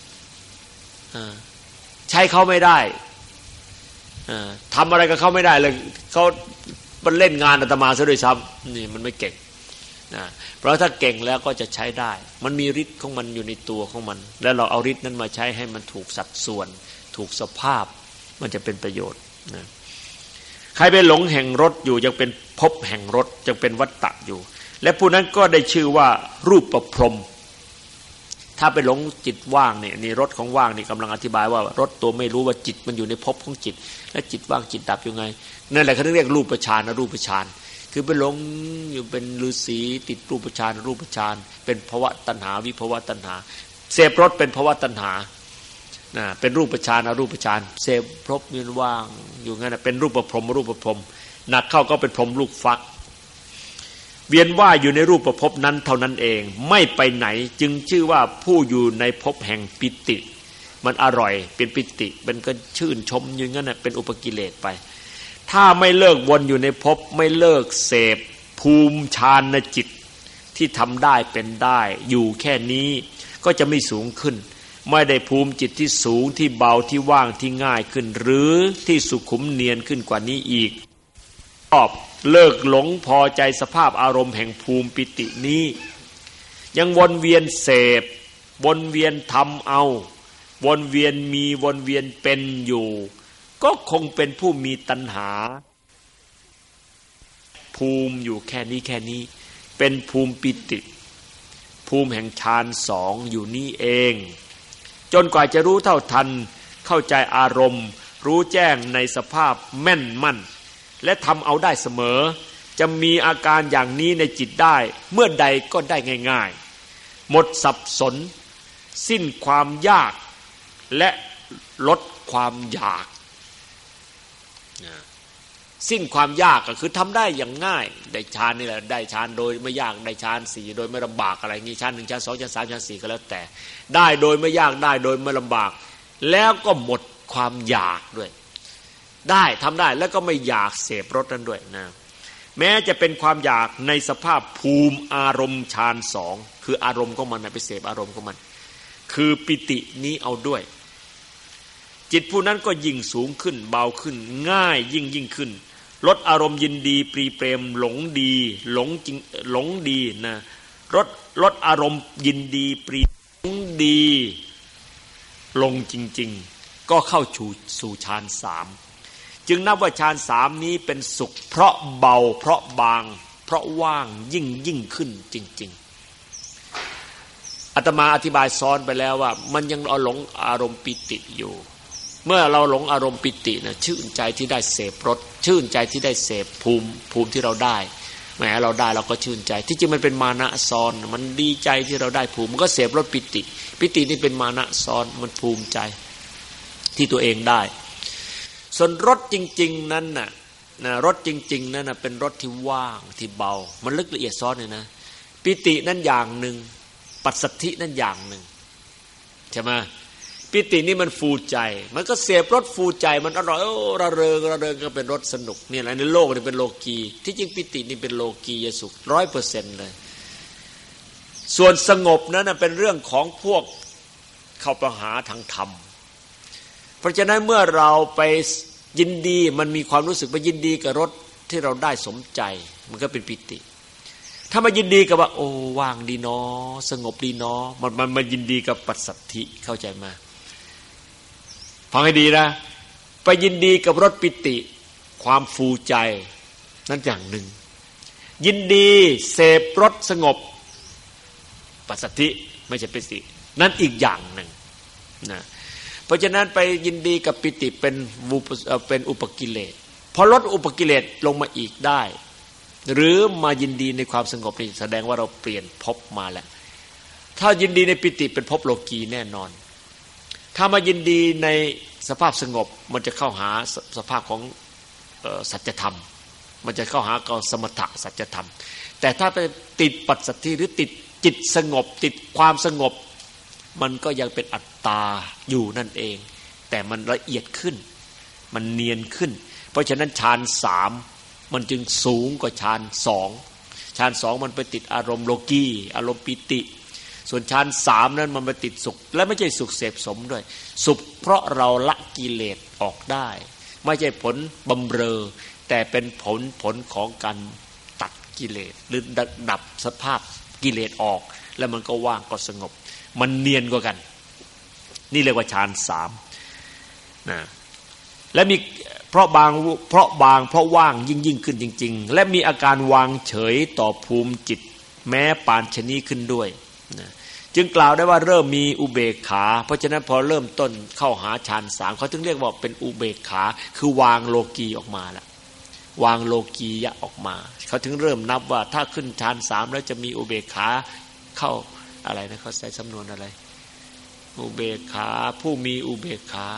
ใช้เขาไม่ได้ทำอะไรกับเขาไม่ได้เลยเขามันเล่นงานอาตมาซะด้วยซ้ำนี่มันไม่เก่งเพราะถ้าเก่งแล้วก็จะใช้ได้มันมีฤทธิ์ของมันอยู่ในตัวของมันแล้วเราเอาฤทธิ์นั้นมาใช้ให้มันถูกสัดส่วนถูกสภาพมันจะเป็นประโยชน์ใครไปหลงแห่งรถอยู่ยังเป็นภพแห่งรถยังเป็นวัฏฏะอยู่และผู้นั้นก็ได้ชื่อว่ารูปประพรหมถ้าไปหลงจิตว่างเนี่ยนี่รถของว่างนี่กำลังอธิบายว่ารถตัวไม่รู้ว่าจิตมันอยู่ในภพของจิตและจิตว่างจิตดับยังไงนั่นแหละเขาเรียกรูปฌานนะรูปฌานคือไปหลงอยู่เป็นฤาษีติดรูปฌานรูปฌานเป็นภวะตัณหาวิภวะตัณหาเสพรถเป็นภวะตัณหาเป็นรูปฌานอรูปฌานเสพพรบยืนว่างอยู่งั้นเป็นรูปประพรหมรูปประพรหมหนักเข้าก็เป็นพรหมลูกฟักเวียนว่ายอยู่ในรูปประพบนั้นเท่านั้นเองไม่ไปไหนจึงชื่อว่าผู้อยู่ในภพแห่งปิติมันอร่อยเป็นปิติเป็นก็ชื่นชมอย่างนั้นเป็นอุปกิเลสไปถ้าไม่เลิกวนอยู่ในภพไม่เลิกเสพภูมิฌานจิตที่ทำได้เป็นได้อยู่แค่นี้ก็จะไม่สูงขึ้นไม่ได้ภูมิจิตที่สูงที่เบาที่ว่างที่ง่ายขึ้นหรือที่สุขุมเนียนขึ้นกว่านี้อีกเลิกหลงพอใจสภาพอารมณ์แห่งภูมิปิตินี้ยังวนเวียนเสพวนเวียนทำเอาวนเวียนมีวนเวียนเป็นอยู่ก็คงเป็นผู้มีตัณหาภูมิอยู่แค่นี้เป็นภูมิปิติภูมิแห่งฌานสองอยู่นี่เองจนกว่าจะรู้เท่าทันเข้าใจอารมณ์รู้แจ้งในสภาพแม่นมั่นและทำเอาได้เสมอจะมีอาการอย่างนี้ในจิตได้เมื่อใดก็ได้ง่ายๆหมดสับสนสิ้นความยากและลดความอยากสิ้นความยากก็คือทำได้อย่างง่ายได้ฌานนี่แหละได้ฌานโดยไม่ยากได้ฌานสี่โดยไม่ลำบากอะไรงี้ฌานหนึ่งฌานสองฌานสามฌานสี่ก็แล้วแต่ได้โดยไม่ยากได้โดยไม่ลำบากแล้วก็หมดความอยากด้วยได้ทำได้แล้วก็ไม่อยากเสพรสนั้นด้วยนะแม้จะเป็นความอยากในสภาพภูมิอารมณ์ฌานสองคืออารมณ์ของมันไปเสพอารมณ์ของมันคือปิตินี้เอาด้วยจิตผู้นั้นก็ยิ่งสูงขึ้นเบาขึ้นง่ายยิ่งขึ้นลดอารมณ์ยินดีปรีเปรมหลงดีหลงจริงหลงดีนะลดอารมณ์ยินดีปรีหลงดีลงจริงๆก็เข้าสู่ฌานสามจึงนับว่าฌานสามนี้เป็นสุขเพราะเบาเพราะบางเพราะว่างยิ่งขึ้นจริงๆอาตมาอธิบายซ้อนไปแล้วว่ามันยังหลงอารมณ์ปิติอยู่เมื่อเราหลงอารมณ์ปิตินะชื่นใจที่ได้เสพรสชื่นใจที่ได้เสพภูมิที่เราได้แม้เราได้เราก็ชื่นใจที่จริงมันเป็นมานะซ้อนมันดีใจที่เราได้ภูมิมันก็เสพรสปิตินี่เป็นมานะซ้อนมันภูมิใจที่ตัวเองได้ส่วนรสจริงๆนั้นน่ะรสจริงๆนั้นน่ะเป็นรสที่ว่างที่เบามันลึกละเอียดซ้อนเลยนะปิตินั้นอย่างหนึ่งปัสสัทธินั้นอย่างหนึ่งใช่ไหมปิตินี่มันฟูใจมันก็เสพรสฟูใจมันอร่อยระเริงก็เป็นรสสนุกนี่แหละในโลกนี่เป็นโลกีที่จริงปิตินี่เป็นโลกียสุข 100% เลยส่วนสงบนั้นเป็นเรื่องของพวกเข้าไปหาทางธรรมเพราะฉะนั้นเมื่อเราไปยินดีมันมีความรู้สึกไปยินดีกับรสที่เราได้สมใจมันก็เป็นปิติถ้ามายินดีกับว่าโอ้ว่างดีเนาะสงบดีเนาะมันมายินดีกับปัสสัทธิเข้าใจไหมฟังให้ดีนะไปยินดีกับรสปิติความฟูใจนั่นอย่างหนึ่งยินดีเสพรสสงบปัสสัทธิไม่ใช่ปิตินั่นอีกอย่างหนึ่งนะเพราะฉะนั้นไปยินดีกับปิติเป็นอุปกิเลสพอลดอุปกิเลสลงมาอีกได้หรือมายินดีในความสงบนี่แสดงว่าเราเปลี่ยนภพมาแล้วถ้ายินดีในปิติเป็นภพโลกีแน่นอนถ้ามายินดีในสภาพสงบมันจะเข้าหาสภาพของสัจธรรมมันจะเข้าหากับสมถะสัจธรรมแต่ถ้าไปติดปัสสัทธิหรือติดจิตสงบติดความสงบมันก็ยังเป็นอัตตาอยู่นั่นเองแต่มันละเอียดขึ้นมันเนียนขึ้นเพราะฉะนั้นฌานสามมันจึงสูงกว่าฌานสองฌานสองมันไปติดอารมณ์โลกีอารมณ์ปิติส่วนฌานสามนั้นมันไปติดสุขและไม่ใช่สุขเสพสมด้วยสุขเพราะเราละกิเลสออกได้ไม่ใช่ผลบำเรอแต่เป็นผลของการตัดกิเลสหรือดับสภาพกิเลสออกแล้วมันก็ว่างก็สงบมันเนียนกว่ากันนี่เรียกว่าฌานสามนะและมีเพราะว่างเพราะว่างยิ่งขึ้นจริงๆและมีอาการวางเฉยต่อภูมิจิตแม้ปานชนีขึ้นด้วยนะจึงกล่าวได้ว่าเริ่มมีอุเบกขาเพราะฉะนั้นพอเริ่มต้นเข้าหาฌานสามเขาถึงเรียกว่าเป็นอุเบกขาคือวางโลกีออกมาละวางโลกียะออกมาเขาถึงเริ่มนับว่าถ้าขึ้นฌานสามแล้วจะมีอุเบกขาเข้าอะไรนะเขาใส่สำนวนอะไรอุเบกขาผู้มีอุเบกขา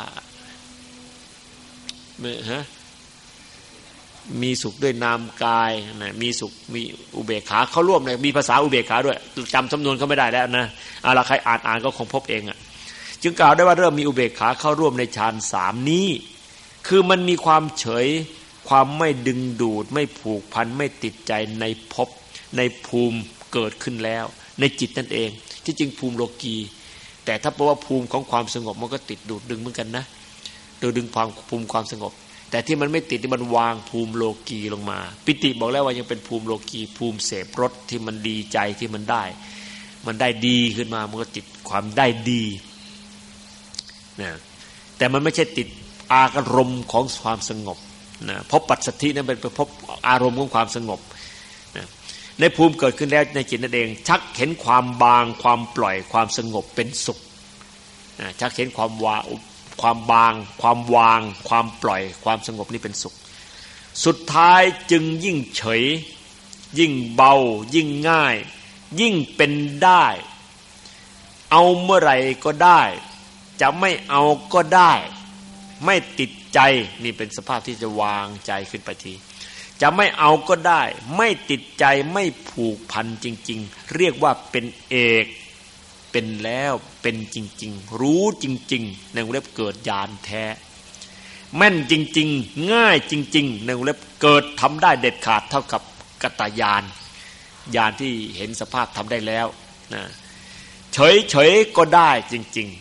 มีสุขด้วยนามกายนะมีสุขมีอุเบกขาเขาร่วมเลยมีภาษาอุเบกขาด้วยจำสำนวนเขาไม่ได้แล้วนะอะไรใครอ่านก็คงพบเองอ่ะจึงกล่าวได้ว่าเริ่มมีอุเบกขาเข้าร่วมในฌานสามนี้คือมันมีความเฉยความไม่ดึงดูดไม่ผูกพันไม่ติดใจในภพในภูมิเกิดขึ้นแล้วในจิตนั่นเองที่จริงภูมิโลกีแต่ถ้าบอกว่าภูมิของความสงบมันก็ติดดูดดึงเหมือนกันนะดึงความภูมิความสงบแต่ที่มันไม่ติดที่มันวางภูมิโลกีลงมาปิติบอกแล้วว่ายังเป็นภูมิโลกีภูมิเสพรสที่มันดีใจที่มันได้ดีขึ้นมามันก็ติดความได้ดีนะแต่มันไม่ใช่ติดอารมณ์ของความสงบนะเพราะปัสสัทธินั้นเป็นเพราะอารมณ์ของความสงบนะในภูมิเกิดขึ้นแล้วในจิตนั่นเองชักเห็นความบางความปล่อยความสงบเป็นสุขนะชักเห็นความบางความวางความปล่อยความสงบนี่เป็นสุขสุดท้ายจึงยิ่งเฉยยิ่งเบายิ่งง่ายยิ่งเป็นได้เอาเมื่อไหร่ก็ได้จะไม่เอาก็ได้ไม่ติดใจนี่เป็นสภาพที่จะวางใจขึ้นไปทีจะไม่เอาก็ได้ไม่ติดใจไม่ผูกพันจริงๆเรียกว่าเป็นเอกเป็นแล้วเป็นจริงๆรู้จริงๆในวงเล็บเกิดญาณแท้แม่นจริงๆง่ายจริงๆในวงเล็บเกิดทำได้เด็ดขาดเท่ากับกตญาณญาณที่เห็นสภาพทำได้แล้วนะเฉยๆก็ได้จริงๆ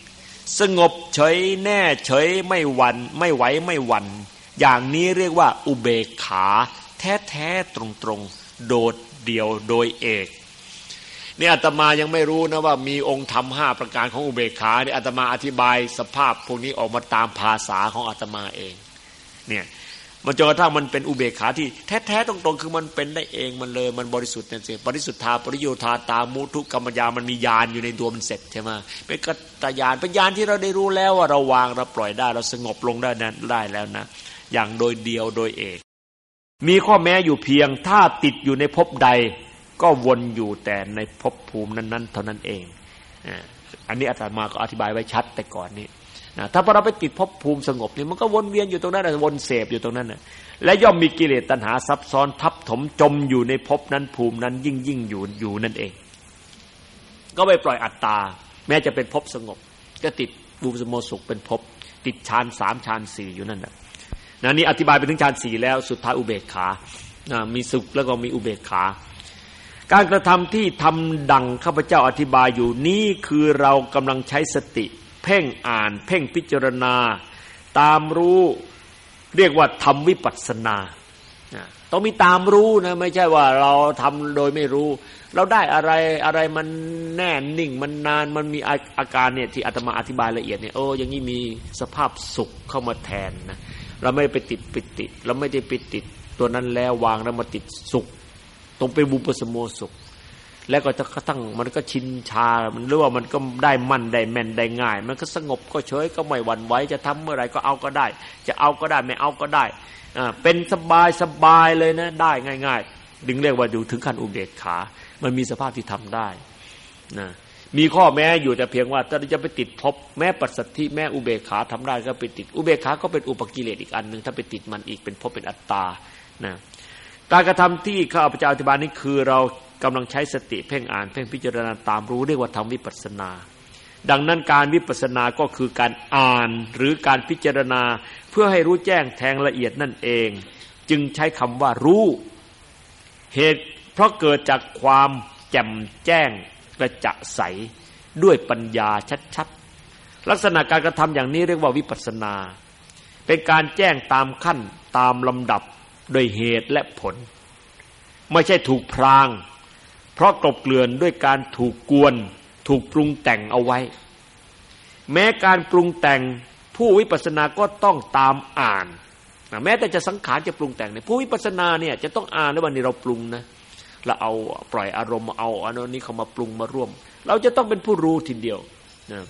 สงบเฉยแน่เฉยไม่หวั่นไม่ไหวไม่หวั่นอย่างนี้เรียกว่าอุเบกขาแท้ๆตรงๆโดดเดี่ยวโดยเอกนี่อาตมายังไม่รู้นะว่ามีองค์ธรรม5ประการของอุเบกขานี่อาตมาอธิบายสภาพพวกนี้ออกมาตามภาษาของอาตมาเองเนี่ยมันจนกระทั่งมันเป็นอุเบกขาที่แท้ๆตรงๆคือมันเป็นได้เองมันเลยมันบริสุทธิ์นั่นสิบริสุทธาปริโยธาตามุทุกรรมญามันมีญาณอยู่ในตัวมันเสร็จใช่ไหมเป็นกัตตญาณเป็นญาณที่เราได้รู้แล้วว่าเราวางเราปล่อยได้เราสงบลงได้แล้วนะอย่างโดยเดียวโดยเอกมีข้อแม้อยู่เพียงถ้าติดอยู่ในภพใดก็วนอยู่แต่ในภพภูมินั้นๆเท่านั้นเองอันนี้อาตมาก็อธิบายไว้ชัดแต่ก่อนนี้นะถ้าพอเราไปติดภพภูมิสงบนี่มันก็วนเวียนอยู่ตรงนั้นวนเสพอยู่ตรงนั้นนะและย่อมมีกิเลสตัณหาซับซ้อนทับถมจมอยู่ในภพนั้นภูมินั้นยิ่งอยู่นั่นเองก็ไม่ปล่อยอัตตาแม้จะเป็นภพสงบก็ติดบูสโมสุขเป็นภพติดฌาน3ฌาน4อยู่นั่นแหละนะนี่อธิบายไปถึงฌาน4แล้วสุดท้ายอุเบกขามีสุขแล้วก็มีอุเบกขาการกระทำที่ทำดังข้าพเจ้าอธิบายอยู่นี้คือเรากำลังใช้สติเพ่งอ่านเพ่งพิจารณาตามรู้เรียกว่าทำวิปัสสนาต้องมีตามรู้นะไม่ใช่ว่าเราทำโดยไม่รู้เราได้อะไรมันแน่นิ่งมันนานมันมีอาการเนี่ยที่อาตมาอธิบายละเอียดเนี่ยอย่างนี้มีสภาพสุขเข้ามาแทนนะเราไม่ได้ไปติดปิติเราไม่ได้ไปติดตัวนั้นแล้ววางแล้วมาติดสุขตรงเป็นบุปสมโมสุขแล้วก็จะกระทั่งมันก็ชินชามันหรือว่ามันก็ได้มั่นได้แม่นได้ง่ายมันก็สงบก็เฉยก็ไม่หวั่นไหวจะทำเมื่อไหร่ก็เอาก็ได้จะเอาก็ได้ไม่เอาก็ได้เป็นสบายเลยนะได้ง่ายๆดึงเรียกว่าอยู่ถึงขั้นอุเบกขามันมีสภาพที่ทำได้นะมีข้อแม้อยู่แต่เพียงว่าถ้าจะไปติดภพแม้ปัสสัทธิแม้อุเบกขาทำได้ก็ไปติดอุเบกขาก็เป็นอุปกิเลสอีกอันนึงถ้าไปติดมันอีกเป็นภพเป็นอัตตานะการกระทำที่ข้าพเจ้าอธิบายนี้คือเรากำลังใช้สติเพ่งอ่านเพ่งพิจารณาตามรู้เรียกว่าทำวิปัสสนาดังนั้นการวิปัสสนาก็คือการอ่านหรือการพิจารณาเพื่อให้รู้แจ้งแทงละเอียดนั่นเองจึงใช้คำว่ารู้เหตุเพราะเกิดจากความแจ่มแจ้งกระจ่างใสด้วยปัญญาชัดๆลักษณะการกระทำอย่างนี้เรียกว่าวิปัสสนาเป็นการแจ้งตามขั้นตามลำดับโดยเหตุและผลไม่ใช่ถูกพรางเพราะกลบเกลื่อนด้วยการถูกกวนถูกปรุงแต่งเอาไว้แม้การปรุงแต่งผู้วิปัสสนาก็ต้องตามอ่านแม้แต่จะสังขารจะปรุงแต่งเนี่ยผู้วิปัสสนาเนี่ยจะต้องอ่านด้วยว่านี่เราปรุงนะเราเอาปล่อยอารมณ์เอาอันนี้เขามาปรุงมาร่วมเราจะต้องเป็นผู้รู้ทีเดียวนะ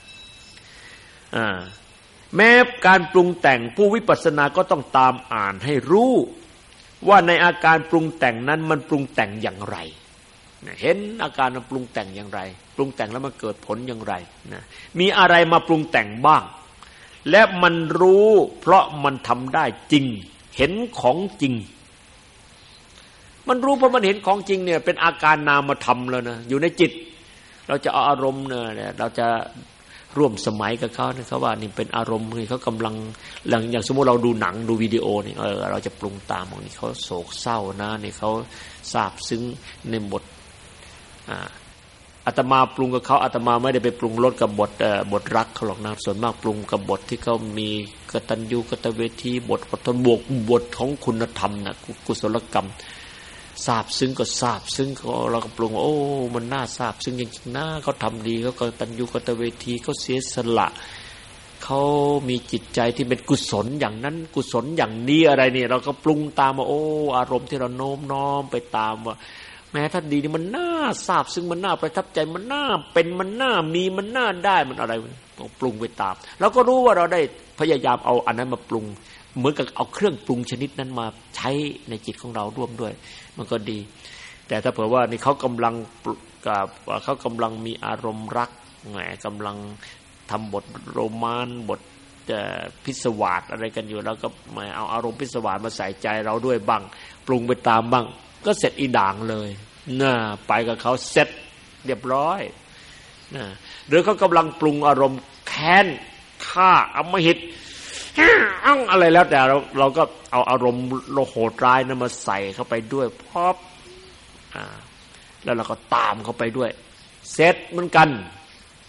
แม้การปรุงแต่งผู้วิปัสสนาก็ต้องตามอ่านให้รู้ว่าในอาการปรุงแต่งนั้นมันปรุงแต่งอย่างไรเห็นอาการมันปรุงแต่งอย่างไรปรุงแต่งแล้วมันเกิดผลอย่างไรนะมีอะไรมาปรุงแต่งบ้างและมันรู้เพราะมันทำได้จริงเห็นของจริงมันรู้เพราะมันเห็นของจริงเนี่ยเป็นอาการนามธรรมแล้วนะอยู่ในจิตเราจะเอาอารมณ์เนี่ยเราจะร่วมสมัยกับเขาเนี่ยเขาว่านี่เป็นอารมณ์นี่เขากำลังอย่างสมมติเราดูหนังดูวิดีโอนี่เราจะปรุงตามของนี่เขาโศกเศร้านะนี่เขาซาบซึ้งในบทอาตมาปรุงกับเขาอาตมาไม่ได้ไปปรุงรสกับบทรักเขาหรอกนะส่วนมากปรุงกับบทที่เขามีกตัญญูกตเวทีบทอดทนบทของคุณธรรมนะกุศลกรรมซาบซึ้งก็ซาบซึ้งเราก็ปรุงมันน่าซาบซึ้งจริงๆนะเขาทำดีเขากตัญญูกตเวทีเขาเสียสละเขามีจิตใจที่เป็นกุศลอย่างนั้นกุศลอย่างนี้อะไรเนี่ยเราก็ปรุงตามว่าอารมณ์ที่เราโน้มน้อมไปตามว่าแม้ท่านดีนี่มันน่าซาบซึ้งมันน่าประทับใจมันน่าเป็นมันน่ามีมันน่าได้มันอะไรต้องปรุงไปตามเราก็รู้ว่าเราได้พยายามเอาอันนั้นมาปรุงเหมือนกับเอาเครื่องปรุงชนิดนั้นมาใช้ในจิตของเราร่วมด้วยมันก็ดีแต่ถ้าเผื่อว่านี่เขากำลังมีอารมณ์รักแหมกำลังทำบทโรแมนต์บทพิศวาสอะไรกันอยู่แล้วก็มาเอาอารมณ์พิศวาสมาใส่ใจเราด้วยบ้างปรุงไปตามบ้างก็เสร็จอีด่างเลยน่ะไปกับเขาเสร็จเรียบร้อยนะหรือเขากำลังปรุงอารมณ์แค้นฆ่าอำมหิตอะไรแล้วแต่เราก็เอาอารมณ์โหดร้ายนั้นมาใส่เข้าไปด้วยพอบแล้วเราก็ตามเข้าไปด้วยเสร็จเหมือนกัน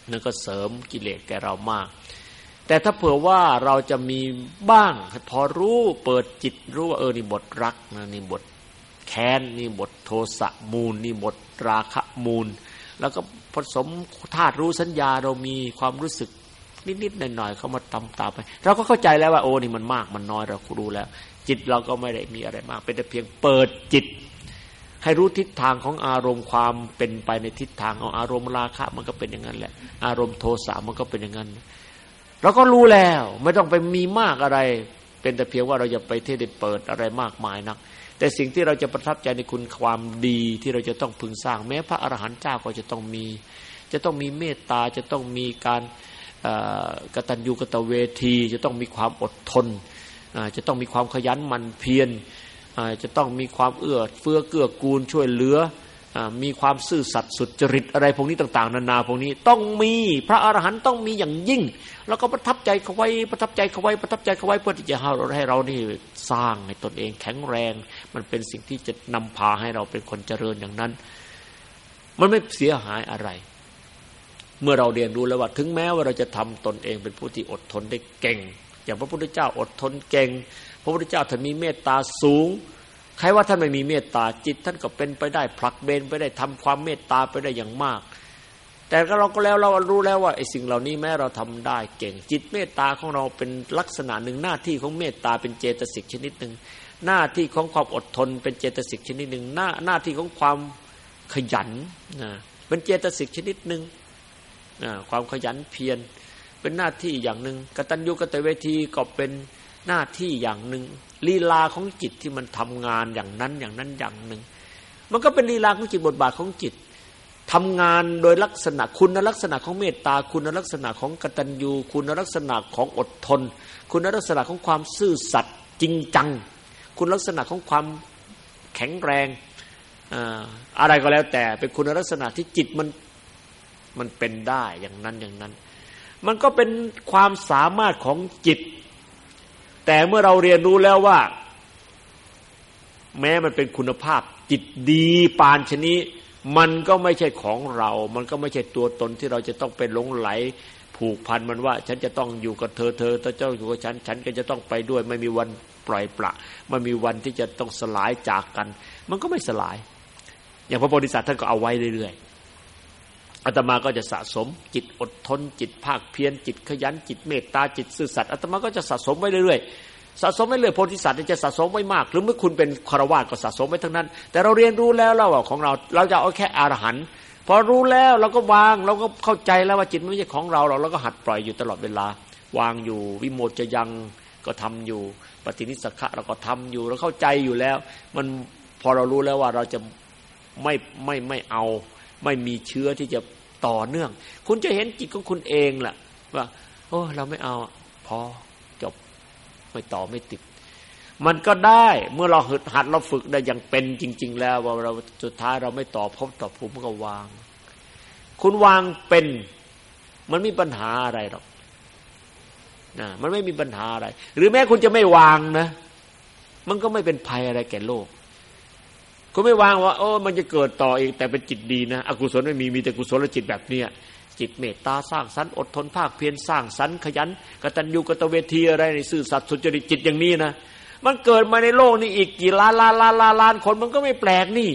นั่นก็เสริมกิเลสแก่เรามากแต่ถ้าเผื่อว่าเราจะมีบ้างพอรู้เปิดจิตรู้ว่านี่บทรักนะนี่บทแค้นนี่บทโทสะมูลนี่บทราคะมูลแล้วก็ผสมธาตุรู้สัญญาเรามีความรู้สึกนิดๆหน่อยๆเข้ามาตามไปเราก็เข้าใจแล้วว่านี่มันมากมันน้อยเรารู้แล้วจิตเราก็ไม่ได้มีอะไรมากเป็นแต่เพียงเปิดจิตให้รู้ทิศทางของอารมณ์ความเป็นไปในทิศทางของอารมณ์ราคะมันก็เป็นอย่างนั้นแหละอารมณ์โทสะมันก็เป็นอย่างนั้นเราก็รู้แล้วไม่ต้องไปมีมากอะไรเป็นแต่เพียงว่าเราอย่าไปเทศได้เปิดอะไรมากมายนักแต่สิ่งที่เราจะประทับใจในคุณความดีที่เราจะต้องพึงสร้างแม้พระอรหันต์เจ้าก็จะต้องมีเมตตาจะต้องมีการกตัญญูกตเวทีจะต้องมีความอดทนจะต้องมีความขยันหมั่นเพียรจะต้องมีความเอื้อเฟื้อเกื้อกูลช่วยเหลือมีความซื่อสัตย์สุจริตอะไรพวกนี้ต่างๆนานาพวกนี้ต้องมีพระอรหันต์ต้องมีอย่างยิ่งแล้วก็ประทับใจเขาไว้ประทับใจเขาไว้ประทับใจเขาไว้เพื่อที่จะให้เรานี่สร้างให้ตนเองแข็งแรงมันเป็นสิ่งที่จะนำพาให้เราเป็นคนเจริญอย่างนั้นมันไม่เสียหายอะไรเมื่อเราเรียนรู้แล้วว่าถึงแม้ว่าเราจะทำตนเองเป็นผู้ที่อดทนได้เก่งอย่างพระพุทธเจ้าอดทนเก่งพระพุทธเจ้าท่านมีเมตตาสูงใครว่าท่านไม่มีเมตตาจิตท่านก็เป็นไปได้ผลักเบนไปได้ทำความเมตตาไปได้อย่างมากแต่เราก็แล้วเรารู้แล้วว่าไอ้สิ่งเหล่านี้แม้เราทำได้เก่งจิตเมตตาของเราเป็นลักษณะหนึ่งหน้าที่ของเมตตาเป็นเจตสิกชนิดหนึ่งหน้าที่ของความอดทนเป็นเจตสิกชนิดหนึ่งหน้าที่ของความขยันเป็นเจตสิกชนิดหนึ่งความขยันเพียรเป็นหน้าที่อย่างหนึ่งกตัญญูกตเวทีก็เป็นหน้าที่อย่างหนึ่งลีลาของจิตที่มันทำงานอย่างนั้นอย่างหนึ่งมันก็เป็นลีลาของจิตบทบาทของจิตทำงานโดยลักษณะคุณลักษณะของเมตตาคุณลักษณะของกตัญญูคุณลักษณะของอดทนคุณลักษณะของความซื่อสัตย์จริงจังคุณลักษณะของความแข็งแรงอะไรก็แล้วแต่เป็นคุณลักษณะที่จิตมันเป็นได้อย่างนั้นมันก็เป็นความสามารถของจิตแต่เมื่อเราเรียนรู้แล้วว่าแม้มันเป็นคุณภาพจิตดีปานชนิดมันก็ไม่ใช่ของเรามันก็ไม่ใช่ตัวตนที่เราจะต้องไปหลงไหลผูกพันมันว่าฉันจะต้องอยู่กับเธอเจ้าอยู่กับฉันก็จะต้องไปด้วยไม่มีวันปล่อยปละไม่มีวันที่จะต้องสลายจากกันมันก็ไม่สลายอย่างพระโพธิสัตว์ท่านก็เอาไว้เรื่อยๆอาตมาก็จะสะสมจิตอดทนจิตภาคเพียรจิตขยันจิตเมตตาจิตซื่อสัตย์อาตมาก็จะสะสมไว้เรื่อยๆสะสมไว้เรื่อยโพธิสัตว์จะสะสมไว้มากหรือเมื่อคุณเป็นฆราวาสก็สะสมไว้ทั้งนั้นแต่เราเรียนรู้แล้วเราของเราจะเอาแค่อรหันต์พอรู้แล้วเราก็วางเราก็เข้าใจแล้วว่าจิตไม่ใช่ของเราเราก็หัดปล่อยอยู่ตลอดเวลาวางอยู่วิโมจจะยังก็ทำอยู่ปฏินิสสขะเราก็ทำอยู่เราเข้าใจอยู่แล้วมันพอเรารู้แล้วว่าเราจะไม่เอาไม่มีเชื้อที่จะต่อเนื่องคุณจะเห็นจิตของคุณเองล่ะว่าเราไม่เอาพอจบไม่ต่อไม่ติดมันก็ได้เมื่อเราหัดเราฝึกได้อย่างเป็นจริงๆแล้วว่าเราสุดท้ายเราไม่ต่อภพต่อภูมิมันก็วางคุณวางเป็นมันไม่มีปัญหาอะไรหรอกนะมันไม่มีปัญหาอะไรหรือแม้คุณจะไม่วางนะมันก็ไม่เป็นภัยอะไรแก่โลกคุณไม่วางว่ามันจะเกิดต่ออีกแต่เป็นจิตดีนะอกุศลไม่มีแต่กุศลจิตแบบเนี้ยจิตเมตตาสร้างสรรค์อดทนภาคเพียรสร้างสรรค์ขยันกตัญญูกตเวทีอะไรในซื่อสัตย์สุจริตจิตอย่างนี้นะมันเกิดมาในโลกนี้อีกกี่ล้านคนมันก็ไม่แปลกนี่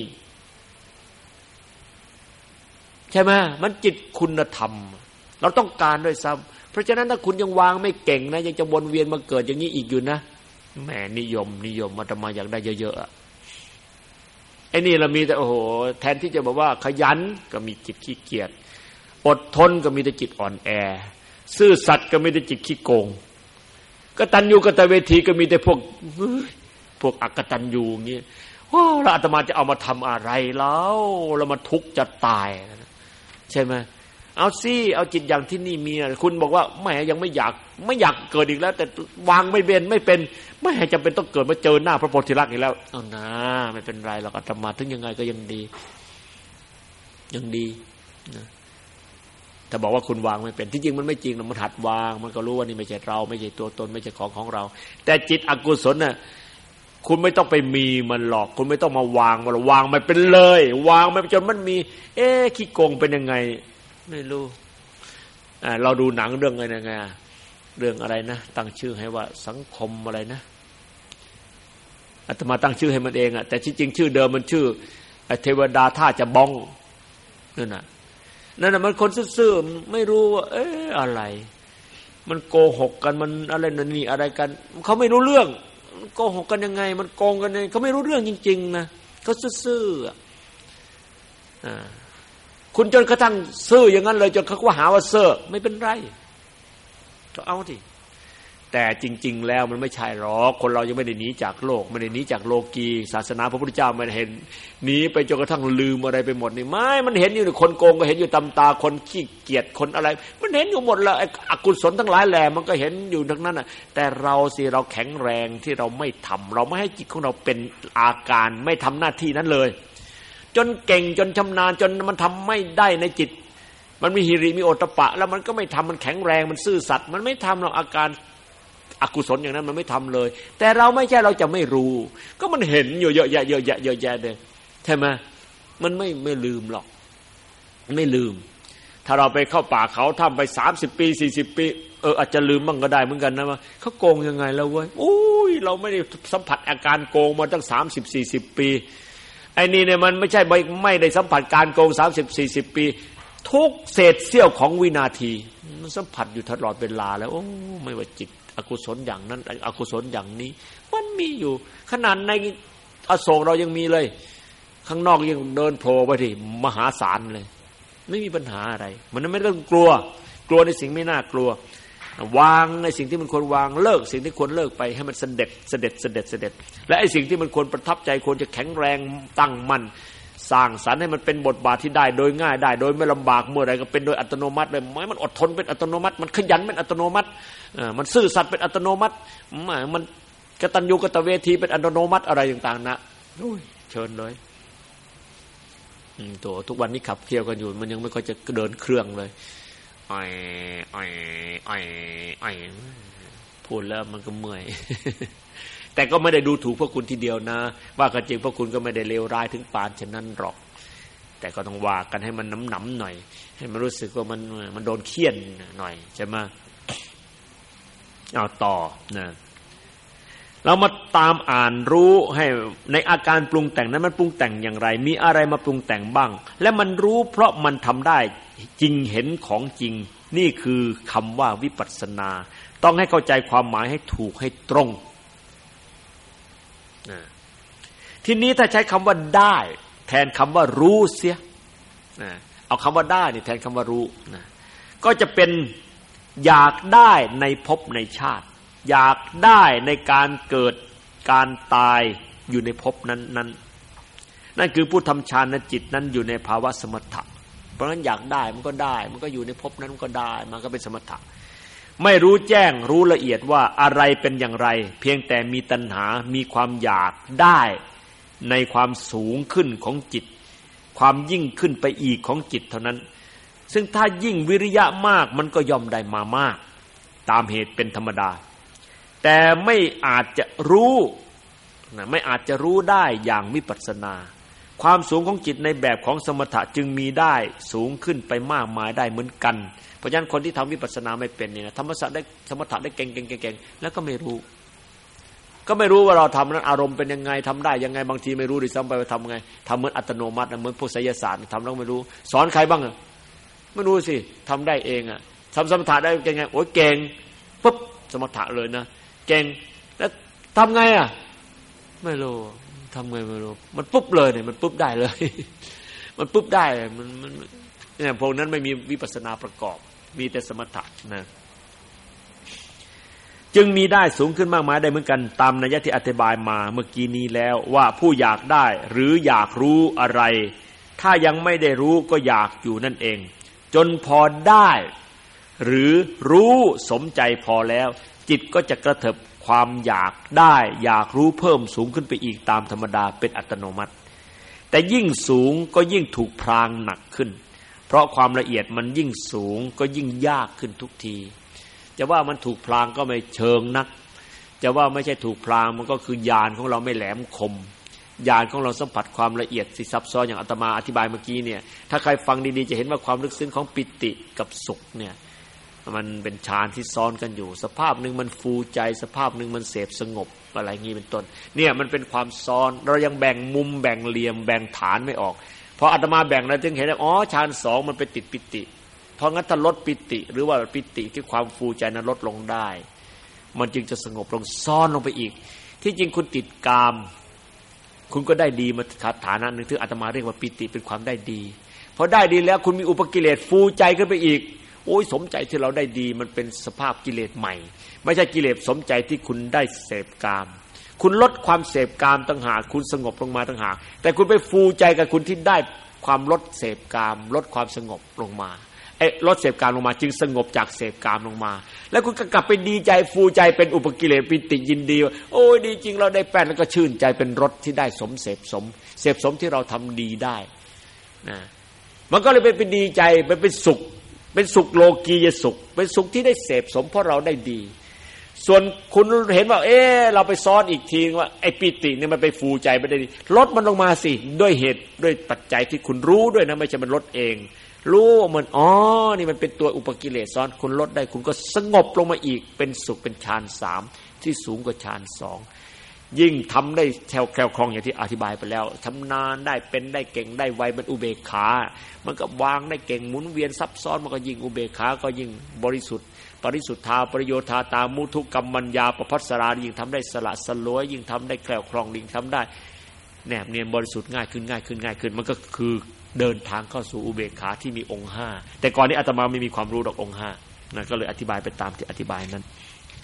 ใช่ไหมมันจิตคุณธรรมเราต้องการด้วยซ้ำเพราะฉะนั้นถ้าคุณยังวางไม่เก่งนะยังจะวนเวียนมาเกิดอย่างนี้อีกอยู่นะแหมนิยมอาตมาอยากได้เยอะๆไอ้นี่เรามีแต่แทนที่จะบอกว่าขยันก็มีจิตขี้เกียจอดทนก็มีแต่จิตอ่อนแอซื่อสัตย์ก็มีแต่จิตขี้โกงกตัญญูกตเวทีก็มีแต่พวกอกตัญญูอย่างนี้แล้วอาตมาจะเอามาทำอะไรแล้วเรามาทุกข์จะตายใช่ไหมเอาสิเอาจิตอย่างที่นี่มีคุณบอกว่าแม่ยังไม่อยากเกิดอีกแล้วแต่วางไม่เป็นแม่จำเป็นต้องเกิดมาเจอหน้าพระโพธิลักษณ์อีกแล้วเอานะไม่เป็นไรหรอกอาตมาถึงยังไงก็ยังดีนะแต่บอกว่าคุณวางไม่เป็นที่จริงมันไม่จริงมันหัดวางมันก็รู้ว่านี่ไม่ใช่เราไม่ใช่ตัวตนไม่ใช่ของเราแต่จิตอกุศลน่ะคุณไม่ต้องไปมีมันหรอกคุณไม่ต้องมาวางมันวางมันเป็นเลยวางมันจนมันมีขี้โกงเป็นยังไงไม่รู้เราดูหนังเรื่องอะไรไงเรื่องอะไรนะตั้งชื่อให้ว่าสังคมอะไรนะอาตมาตั้งชื่อให้มันเองแต่จริงๆชื่อเดิมมันชื่อเทวดาท่าจะบ้องนั่นน่ะมันคนซื่อๆไม่รู้ว่าอะไรมันโกหกกันมันอะไรนั่นนี่อะไรกันเขาไม่รู้เรื่องมันโกหกกันยังไงมันโกงกันยังไงเขาไม่รู้เรื่องจริงๆนะเขาซื่อๆคุณจนกระทั่งซื่ออย่างนั้นเลยจนเขาก็หาว่าเซ่อไม่เป็นไรก็เอาดิแต่จริงๆแล้วมันไม่ใช่หรอกคนเรายังไม่ได้หนีจากโลกไม่ได้หนีจากโลกีศาสนาพระพุทธเจ้าไม่ได้เห็นหนีไปจนกระทั่งลืมอะไรไปหมดนี่ไม่มันเห็นอยู่คนโกงก็เห็นอยู่ตำตาคนขี้เกียจคนอะไรมันเห็นอยู่หมดแล้วไอ้อกุศลทั้งหลายแหล่มันก็เห็นอยู่ทั้งนั้นน่ะแต่เราสิเราแข็งแรงที่เราไม่ทำเราไม่ให้จิตของเราเป็นอาการไม่ทำหน้าที่นั้นเลยจนเก่งจนชำนาญจนมันทำไม่ได้ในจิตมันมีหิริมีโอตตัปปะแล้วมันก็ไม่ทำมันแข็งแรงมันซื่อสัตย์มันไม่ทำหรอกอาการอกุศลอย่างนั้นมันไม่ทำเลยแต่เราไม่ใช่เราจะไม่รู้ก็มันเห็นอยู่เยอะแยะเยอะแยะเยอะแยะเลยใช่ไหมมันไม่ลืมหรอกไม่ลืมถ้าเราไปเข้าป่าเขาทำไป30 ปี40 ปีอาจจะลืมบ้างก็ได้เหมือนกันนะว่าเขาโกงยังไงแล้วเว้ยโอ้ยเราไม่ได้สัมผัสอาการโกงมาตั้ง30-40 ปีไอ้นี่เนี่ยมันไม่ใช่ไม่ได้สัมผัสการโกง30-40 ปีทุกเศษเสี้ยวของวินาทีมันสัมผัสอยู่ตลอดเวลาแล้วโอ้ไม่ว่าจิตอกุศลอย่างนั้นอกุศลอย่างนี้มันมีอยู่ขนาดในอโศกเรายังมีเลยข้างนอกยังเดินโผล่ไปที่มหาศาลเลยไม่มีปัญหาอะไรมันไม่ต้องกลัวในสิ่งไม่น่ากลัววางในสิ่งที่มันควรวางเลิกสิ่งที่ควรเลิกไปให้มันเสด็จและไอ้สิ่งที่มันควรประทับใจควรจะแข็งแรงตั้งมั่นสร้างสรรค์ให้มันเป็นบทบาทที่ได้โดยง่ายได้โดยไม่ลำบากเมื่อไรก็เป็นโดยอัตโนมัติเลยมันอดทนเป็นอัตโนมัติมันขยันเป็นอัตโนมัติมันซื่อสัตย์เป็นอัตโนมัติมันกตัญญูกตเวทีเป็นอัตโนมัติอะไรต่างๆนะเชิญเลยตัวทุกวันนี้ขับเคี่ยวกันอยู่มันยังไม่ค่อยจะเดินเครื่องเลยพูดแล้วมันก็เมื่อยแต่ก็ไม่ได้ดูถูกพวกคุณทีเดียวนะว่ากันจริงพวกคุณก็ไม่ได้เลวร้ายถึงปานเช่นนั้นหรอกแต่ก็ต้องว่ากันให้มันหนำๆหน่อยให้มันรู้สึกว่ามันโดนเคี่ยนหน่อยใช่ไหมเอาต่อนะเรามาตามอ่านรู้ให้ในอาการปรุงแต่งนั้นมันปรุงแต่งอย่างไรมีอะไรมาปรุงแต่งบ้างและมันรู้เพราะมันทำได้จริงเห็นของจริงนี่คือคำว่าวิปัสสนาต้องให้เข้าใจความหมายให้ถูกให้ตรงทีนี้ถ้าใช้คำว่าได้แทนคำว่ารู้เสียเอาคำว่าได้นี่แทนคำว่ารู้ก็จะเป็นอยากได้ในภพในชาติอยากได้ในการเกิดการตายอยู่ในภพนั้นนั่นคือผู้ทำฌานจิตนั้นอยู่ในภาวะสมถะเพราะฉะนั้นอยากได้มันก็ได้มันก็อยู่ในภพนั้นมันก็ได้มันก็เป็นสมถะไม่รู้แจ้งรู้ละเอียดว่าอะไรเป็นอย่างไรเพียงแต่มีตัณหามีความอยากได้ในความสูงขึ้นของจิตความยิ่งขึ้นไปอีกของจิตเท่านั้นซึ่งถ้ายิ่งวิริยะมากมันก็ย่อมได้มามากตามเหตุเป็นธรรมดาแต่ไม่อาจจะรู้ไม่อาจจะรู้ได้อย่างวิปัสสนาความสูงของจิตในแบบของสมถะจึงมีได้สูงขึ้นไปมากมายได้เหมือนกันเพราะฉะนั้นคนที่ทำวิปัสสนาไม่เป็นเนี่ยธรรมะได้สมถะได้เก่งแล้วก็ไม่รู้ว่าเราทำนั้นอารมณ์เป็นยังไงทำได้ยังไงบางทีไม่รู้ดิซ้ำไปว่าทำไงทำเหมือนอัตโนมัติเหมือนพวกไสยศาสตร์ทำแล้วไม่รู้สอนใครบ้างไม่รู้สิทำได้เองทำสมถะได้ยังไงโอ้ยเก่งปุ๊บสมถะเลยนะเก่งแล้วทำไงไม่รู้ทำไงไม่รู้มันปุ๊บเลยเนี่ยมันปุ๊บได้เลยมันปุ๊บได้มันเนี่ยพวกนั้นไม่มีวิปัสสนาประกอบมีแต่สมถะนะจึงมีได้สูงขึ้นมากมายได้เหมือนกันตามนัยที่อธิบายมาเมื่อกี้นี้แล้วว่าผู้อยากได้หรืออยากรู้อะไรถ้ายังไม่ได้รู้ก็อยากอยู่นั่นเองจนพอได้หรือรู้สมใจพอแล้วจิตก็จะกระเถิบความอยากได้อยากรู้เพิ่มสูงขึ้นไปอีกตามธรรมดาเป็นอัตโนมัติแต่ยิ่งสูงก็ยิ่งถูกพรางหนักขึ้นเพราะความละเอียดมันยิ่งสูงก็ยิ่งยากขึ้นทุกทีจะว่ามันถูกพรางก็ไม่เชิงนักจะว่าไม่ใช่ถูกพรางมันก็คือญาณของเราไม่แหลมคมญาณของเราสัมผัสความละเอียดสิซับซ้อนอย่างอาตมาอธิบายเมื่อกี้เนี่ยถ้าใครฟังดีๆจะเห็นว่าความลึกซึ้งของปิติกับสุขเนี่ยมันเป็นฌานที่ซ้อนกันอยู่สภาพหนึ่งมันฟูใจสภาพหนึ่งมันเสพสงบอะไรงี้เป็นต้นเนี่ยมันเป็นความซ้อนเรายังแบ่งมุมแบ่งเหลี่ยมแบ่งฐานไม่ออกพออาตมาแบ่งแล้วจึงเห็นว่าอ๋อฌานสองมันไปติดปิติเพราะงั้นถ้าลดปิติหรือว่าปิติที่ความฟูใจนั้นลดลงได้มันจึงจะสงบลงซ้อนลงไปอีกที่จริงคุณติดกามคุณก็ได้ดีมาฐานะหนึ่งที่อาตมาเรียกว่าปิติเป็นความได้ดีพอได้ดีแล้วคุณมีอุปกิเลสฟูใจขึ้นไปอีกโอ้ยสมใจที่เราได้ดีมันเป็นสภาพกิเลสใหม่ไม่ใช่กิเลสสมใจที่คุณได้เสพกามคุณลดความเสพกามต่างหากคุณสงบลงมาต่างหากแต่คุณไปฟูใจกับคุณที่ได้ความลดเสพกามลดความสงบลงมาลดเสพกามลงมาจึงสงบจากเสพกามลงมาแล้วคุณก็กลับไปดีใจฟูใจเป็นอุปกิเลสปิติยินดีโอ้ยดีจริงเราได้แป้นแล้วก็ชื่นใจเป็นรสที่ได้สมเสพสมที่เราทำดีได้นะมันก็เลยเป็นดีใจเป็นสุขเป็นสุขโลกียสุขเป็นสุขที่ได้เสพสมเพราะเราได้ดีส่วนคุณเห็นว่าเราไปซ้อนอีกทีว่าไอ้ปิติเนี่ยมันไปฟูใจไม่ได้ดีลดมันลงมาสิด้วยเหตุด้วยปัจจัยที่คุณรู้ด้วยนะไม่ใช่มันลดเองรู้ว่ามันนี่มันเป็นตัวอุปกิเลสซ้อนคุณลดได้คุณก็สงบลงมาอีกเป็นสุขเป็นฌาน3ที่สูงกว่าฌาน2ยิ่งทำได้แคล่วคล่องอย่างที่อธิบายไปแล้วชำนาญได้เป็นได้เก่งได้ไวเป็นอุเบกขามันก็วางได้เก่งหมุนเวียนซับซ้อนมันก็ยิ่งอุเบกขาก็ยิ่งบริสุทธิ์ปริสุทธาประโยชาตามุทุกรรมัญญาประภัสสรายิ่งทำได้สละสลวยยิ่งทำได้แคล่วคล่องยิ่งทำได้แนบเนียนบริสุทธิ์ง่ายขึ้นมันก็คือเดินทางเข้าสู่อุเบกขาที่มีองค์5แต่ก่อนนี้อาตมาไม่มีความรู้ดอกองค์5นะก็เลยอธิบายไปตามที่อธิบายนั้น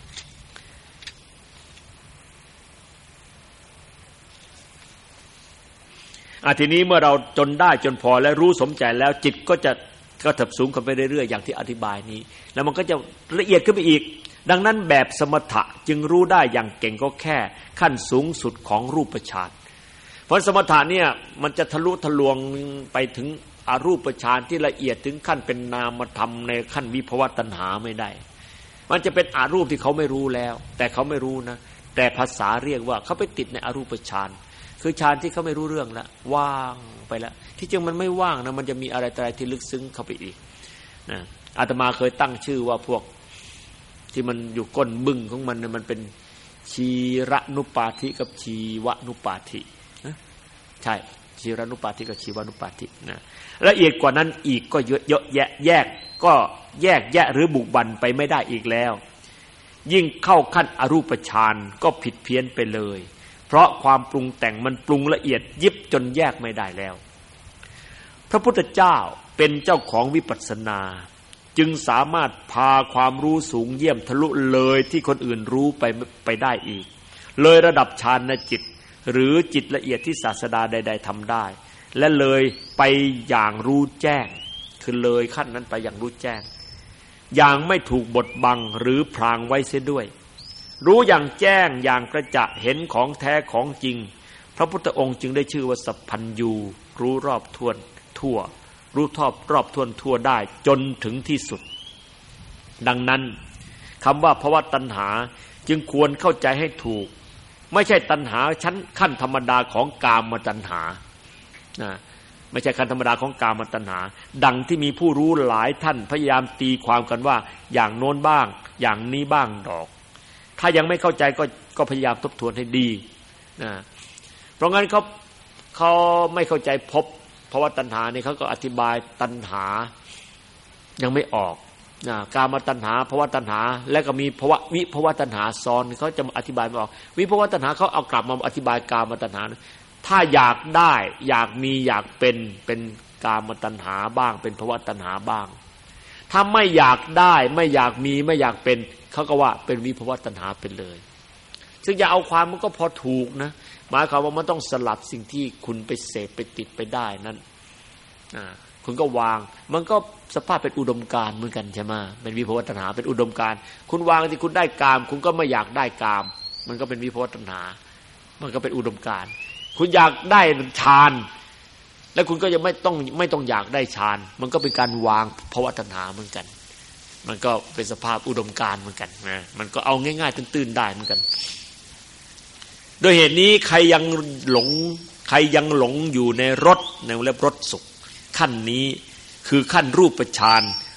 ทีนี้เมื่อเราจนได้จนพอและรู้สมใจแล้วจิตก็จะก็ถับสูงขึ้นไปเรื่อยๆอย่างที่อธิบายนี้แล้วมันก็จะละเอียดขึ้นไปอีกดังนั้นแบบสมถะจึงรู้ได้อย่างเก่งก็แค่ขั้นสูงสุดของรูปฌานเพราะสมถะเนี่ยมันจะทะลุทะลวงไปถึงอรูปฌานที่ละเอียดถึงขั้นเป็นนามธรรมในขั้นวิภวตัณหาไม่ได้มันจะเป็นอรูปที่เขาไม่รู้แล้วแต่เขาไม่รู้นะแต่ภาษาเรียกว่าเขาไปติดในอรูปฌานคือฌานที่เขาไม่รู้เรื่องแล้วว่างไปแล้วที่จริงมันไม่ว่างนะมันจะมีอะไรต่ออะไรที่ลึกซึ้งเข้าไปอีกนะอาตมาเคยตั้งชื่อว่าพวกที่มันอยู่ก้นบึ้งของมันมันเป็นชีรนุปาธิกับชีวนุปาธิใช่ชีรนุปาธิกับชีวนุปาธินะละเอียดกว่านั้นอีกก็เยอะแยะแยกก็แยกแยะหรือบุกบั่นไปไม่ได้อีกแล้วยิ่งเข้าขั้นอรูปฌานก็ผิดเพี้ยนไปเลยเพราะความปรุงแต่งมันปรุงละเอียดยิบจนแยกไม่ได้แล้วพระพุทธเจ้าเป็นเจ้าของวิปัสสนาจึงสามารถพาความรู้สูงเยี่ยมทะลุเลยที่คนอื่นรู้ไปได้อีกเลยระดับฌานจิตหรือจิตละเอียดที่ศาสดาใดๆทำได้และเลยไปอย่างรู้แจ้งคือเลยขั้นนั้นไปอย่างรู้แจ้งอย่างไม่ถูกบดบังหรือพรางไว้เสียด้วยรู้อย่างแจ้งอย่างกระจะเห็นของแท้ของจริงพระพุทธองค์จึงได้ชื่อว่าสัพพัญญูรู้รอบทั่วรู้รอบทั่วได้จนถึงที่สุดดังนั้นคำว่าภวตัณหาจึงควรเข้าใจให้ถูกไม่ใช่ตัณหาชั้นขั้นธรรมดาของกามตัณหาไม่ใช่ขั้นธรรมดาของกามตัณหาดังที่มีผู้รู้หลายท่านพยายามตีความกันว่าอย่างโน้นบ้างอย่างนี้บ้างดอกถ้ายังไม่เข้าใจก็พยายามทบทวนให้ดีนะเพราะงั้นเขาไม่เข้าใจภวตัณหานี่เขาก็อธิบายตัณหายังไม่ออกนะกามตัณหาภวตัณหาและก็มีวิภวตัณหาซ้อนเขาจะอธิบายไม่ออกวิภวตัณหาเขาเอากลับมาอธิบายกามตัณหาถ้าอยากได้อยากมีอยากเป็นกามตัณหาบ้างเป็นภวตัณหาบ้างถ้าไม่อยากได้ไม่อยากมีไม่อยากเป็นเขาก็ว่าเป็นวิภวตัณหาเป็นเลยซึ่งอย่าเอาความมันก็พอถูกนะหมายความว่ามันต้องสลัดสิ่งที่คุณไปเสพไปติดไปได้นั้นคุณก็วางมันก็สภาพเป็นอุดมการณ์เหมือนกันใช่ไหมเป็นวิภวตัณหาเป็นอุดมการณ์คุณวางที่คุณได้กามคุณก็ไม่อยากได้กามมันก็เป็นวิภวตัณหามันก็เป็นอุดมการณ์คุณอยากได้ฌานแล้วคุณก็ยังไม่ต้องอยากได้ฌานมันก็เป็นการวางภวตัณหาเหมือนกันมันก็เป็นสภาพอุดมการณ์เหมือนกันนะมันก็เอาง่ายๆตื้นๆได้เหมือนกันโดยเหตุนี้ใครยังหลงอยู่ในรสในเรียกรสสุขขั้นนี้คือขั้นรูปฌาน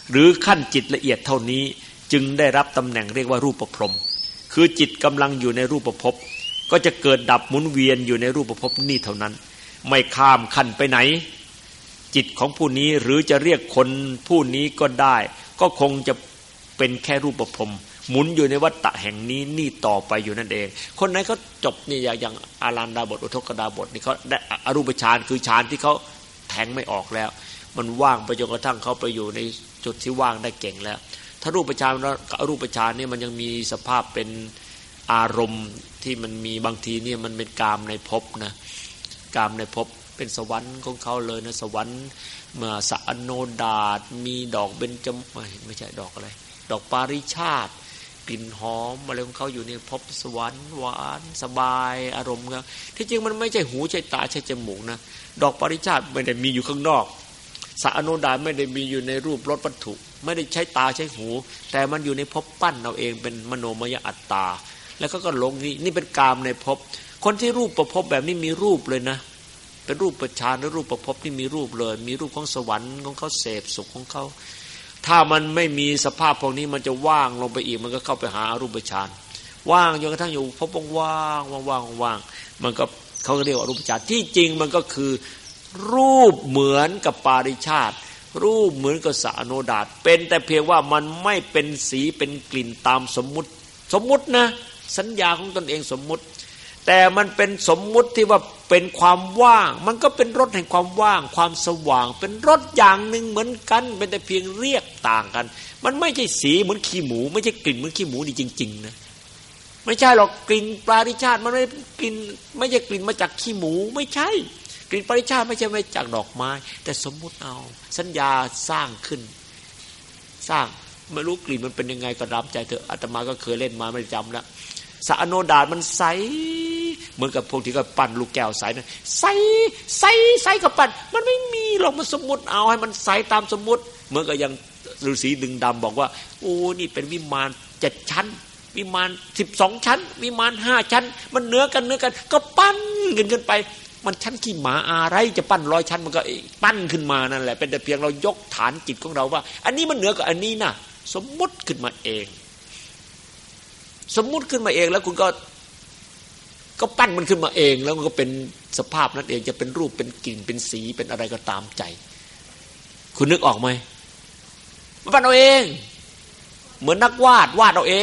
หรือขั้นจิตละเอียดเท่านี้จึงได้รับตำแหน่งเรียกว่ารูปพรหมคือจิตกำลังอยู่ในรูปภพก็จะเกิดดับหมุนเวียนอยู่ในรูปภพนี่เท่านั้นไม่ข้ามขั้นไปไหนจิตของผู้นี้หรือจะเรียกคนผู้นี้ก็ได้ก็คงจะเป็นแค่รูปพรหมหมุนอยู่ในวัฏฏะแห่งนี้นี่ต่อไปอยู่นั่นเองคนไหนเขาจบนี่อย่างอารันดาบทอุทกดาบทนี่เขาได้อรูปฌานคือฌานที่เขาแทงไม่ออกแล้วมันว่างไปจนกระทั่งเขาไปอยู่ในจุดที่ว่างได้เก่งแล้วถ้ารูปฌานกับอรูปฌานนี่มันยังมีสภาพเป็นอารมณ์ที่มันมีบางทีเนี่ยมันเป็นกามในภพนะกามในภพเป็นสวรรค์ของเขาเลยนะสวรรค์มาสะอโนดาตมีดอกเบญจไม่ใช่ดอกอะไรดอกปาริชาติกลิ่นหอมอะไรของเขาอยู่ในภพสวรรค์หวานสบายอารมณ์ครับที่จริงมันไม่ใช่หูใช่ตาใช่จมูกนะดอกปาริชาติไม่ได้มีอยู่ข้างนอกสะอโนดาตไม่ได้มีอยู่ในรูปรสวัตถุไม่ได้ใช้ตาใช้หูแต่มันอยู่ในภพปั้นเอาเองเป็นมโนมยอัตตาแล้วก็ลงนี่เป็นกามในภพคนที่รูปประภพแบบนี้มีรูปเลยนะเป็นรูปประฌานหรือรูปประภพที่มีรูปเลยมีรูปของสวรรค์ของเขาเสพสุขของเขาถ้ามันไม่มีสภาพพวกนี้มันจะว่างลงไปอีกมันก็เข้าไปหาอรูปฌานว่างจนกระทั่งอยู่ภพว่างมันก็เขาเรียกว่าอรูปฌานที่จริงมันก็คือรูปเหมือนกับปาริชาติรูปเหมือนกับสะอโนดาตเป็นแต่เพียงว่ามันไม่เป็นสีเป็นกลิ่นตามสมมุตินะสัญญาของตนเองสมมุติแต่มันเป็นสมมุติที่ว่าเป็นความว่างมันก็เป็นรสแห่งความว่างความสว่างเป็นรสอย่างหนึ่งเหมือนกันเป็นแต่เพียงเรียกต่างกันมันไม่ใช่สีเหมือนขี้หมูไม่ใช่กลิ่นเหมือนขี้หมูนี่จริงๆนะไม่ใช่หรอกกลิ่นปาริชาติมันไม่กลิ่นไม่ใช่กลิ่นมาจากขี้หมูไม่ใช่กลิ่นปาริชาติไม่ใช่มาจากดอกไม้แต่สมมุติเอาสัญญาสร้างขึ้นสร้างไม่รู้กลิ่นมันเป็นยังไงก็รับใจเถอะอาตมาก็เคยเล่นมาไม่จำแล้วสะอโนดาตมันใสเหมือนกับพวกที่ก็ปั้นลูกแก้วใสนะใสกับปั้นมันไม่มีหรอกมันสมมุติเอาให้มันใสตามสมมุติเหมือนกับอย่างฤาษีดึงดำบอกว่าโอ้นี่เป็นวิมาน7ชั้นวิมาน12ชั้นวิมาน5ชั้นมันเนื้อกันก็ปั้นขึ้นไปมันชั้นขี้หมาอะไรจะปั้น100ชั้นมันก็ปั้นขึ้นมานั่นแหละเป็นแต่เพียงเรายกฐานจิตของเราว่าอันนี้มันเหนือกว่าอันนี้นะสมมุติขึ้นมาเองสมมุติขึ้นมาเองแล้วคุณก็ปั้นมันขึ้นมาเองแล้วมันก็เป็นสภาพนั้นเองจะเป็นรูปเป็นกลิ่นเป็นสีเป็นอะไรก็ตามใจคุณนึกออกไหมมันปั้นเอาเองเหมือนนักวาดเอาเอง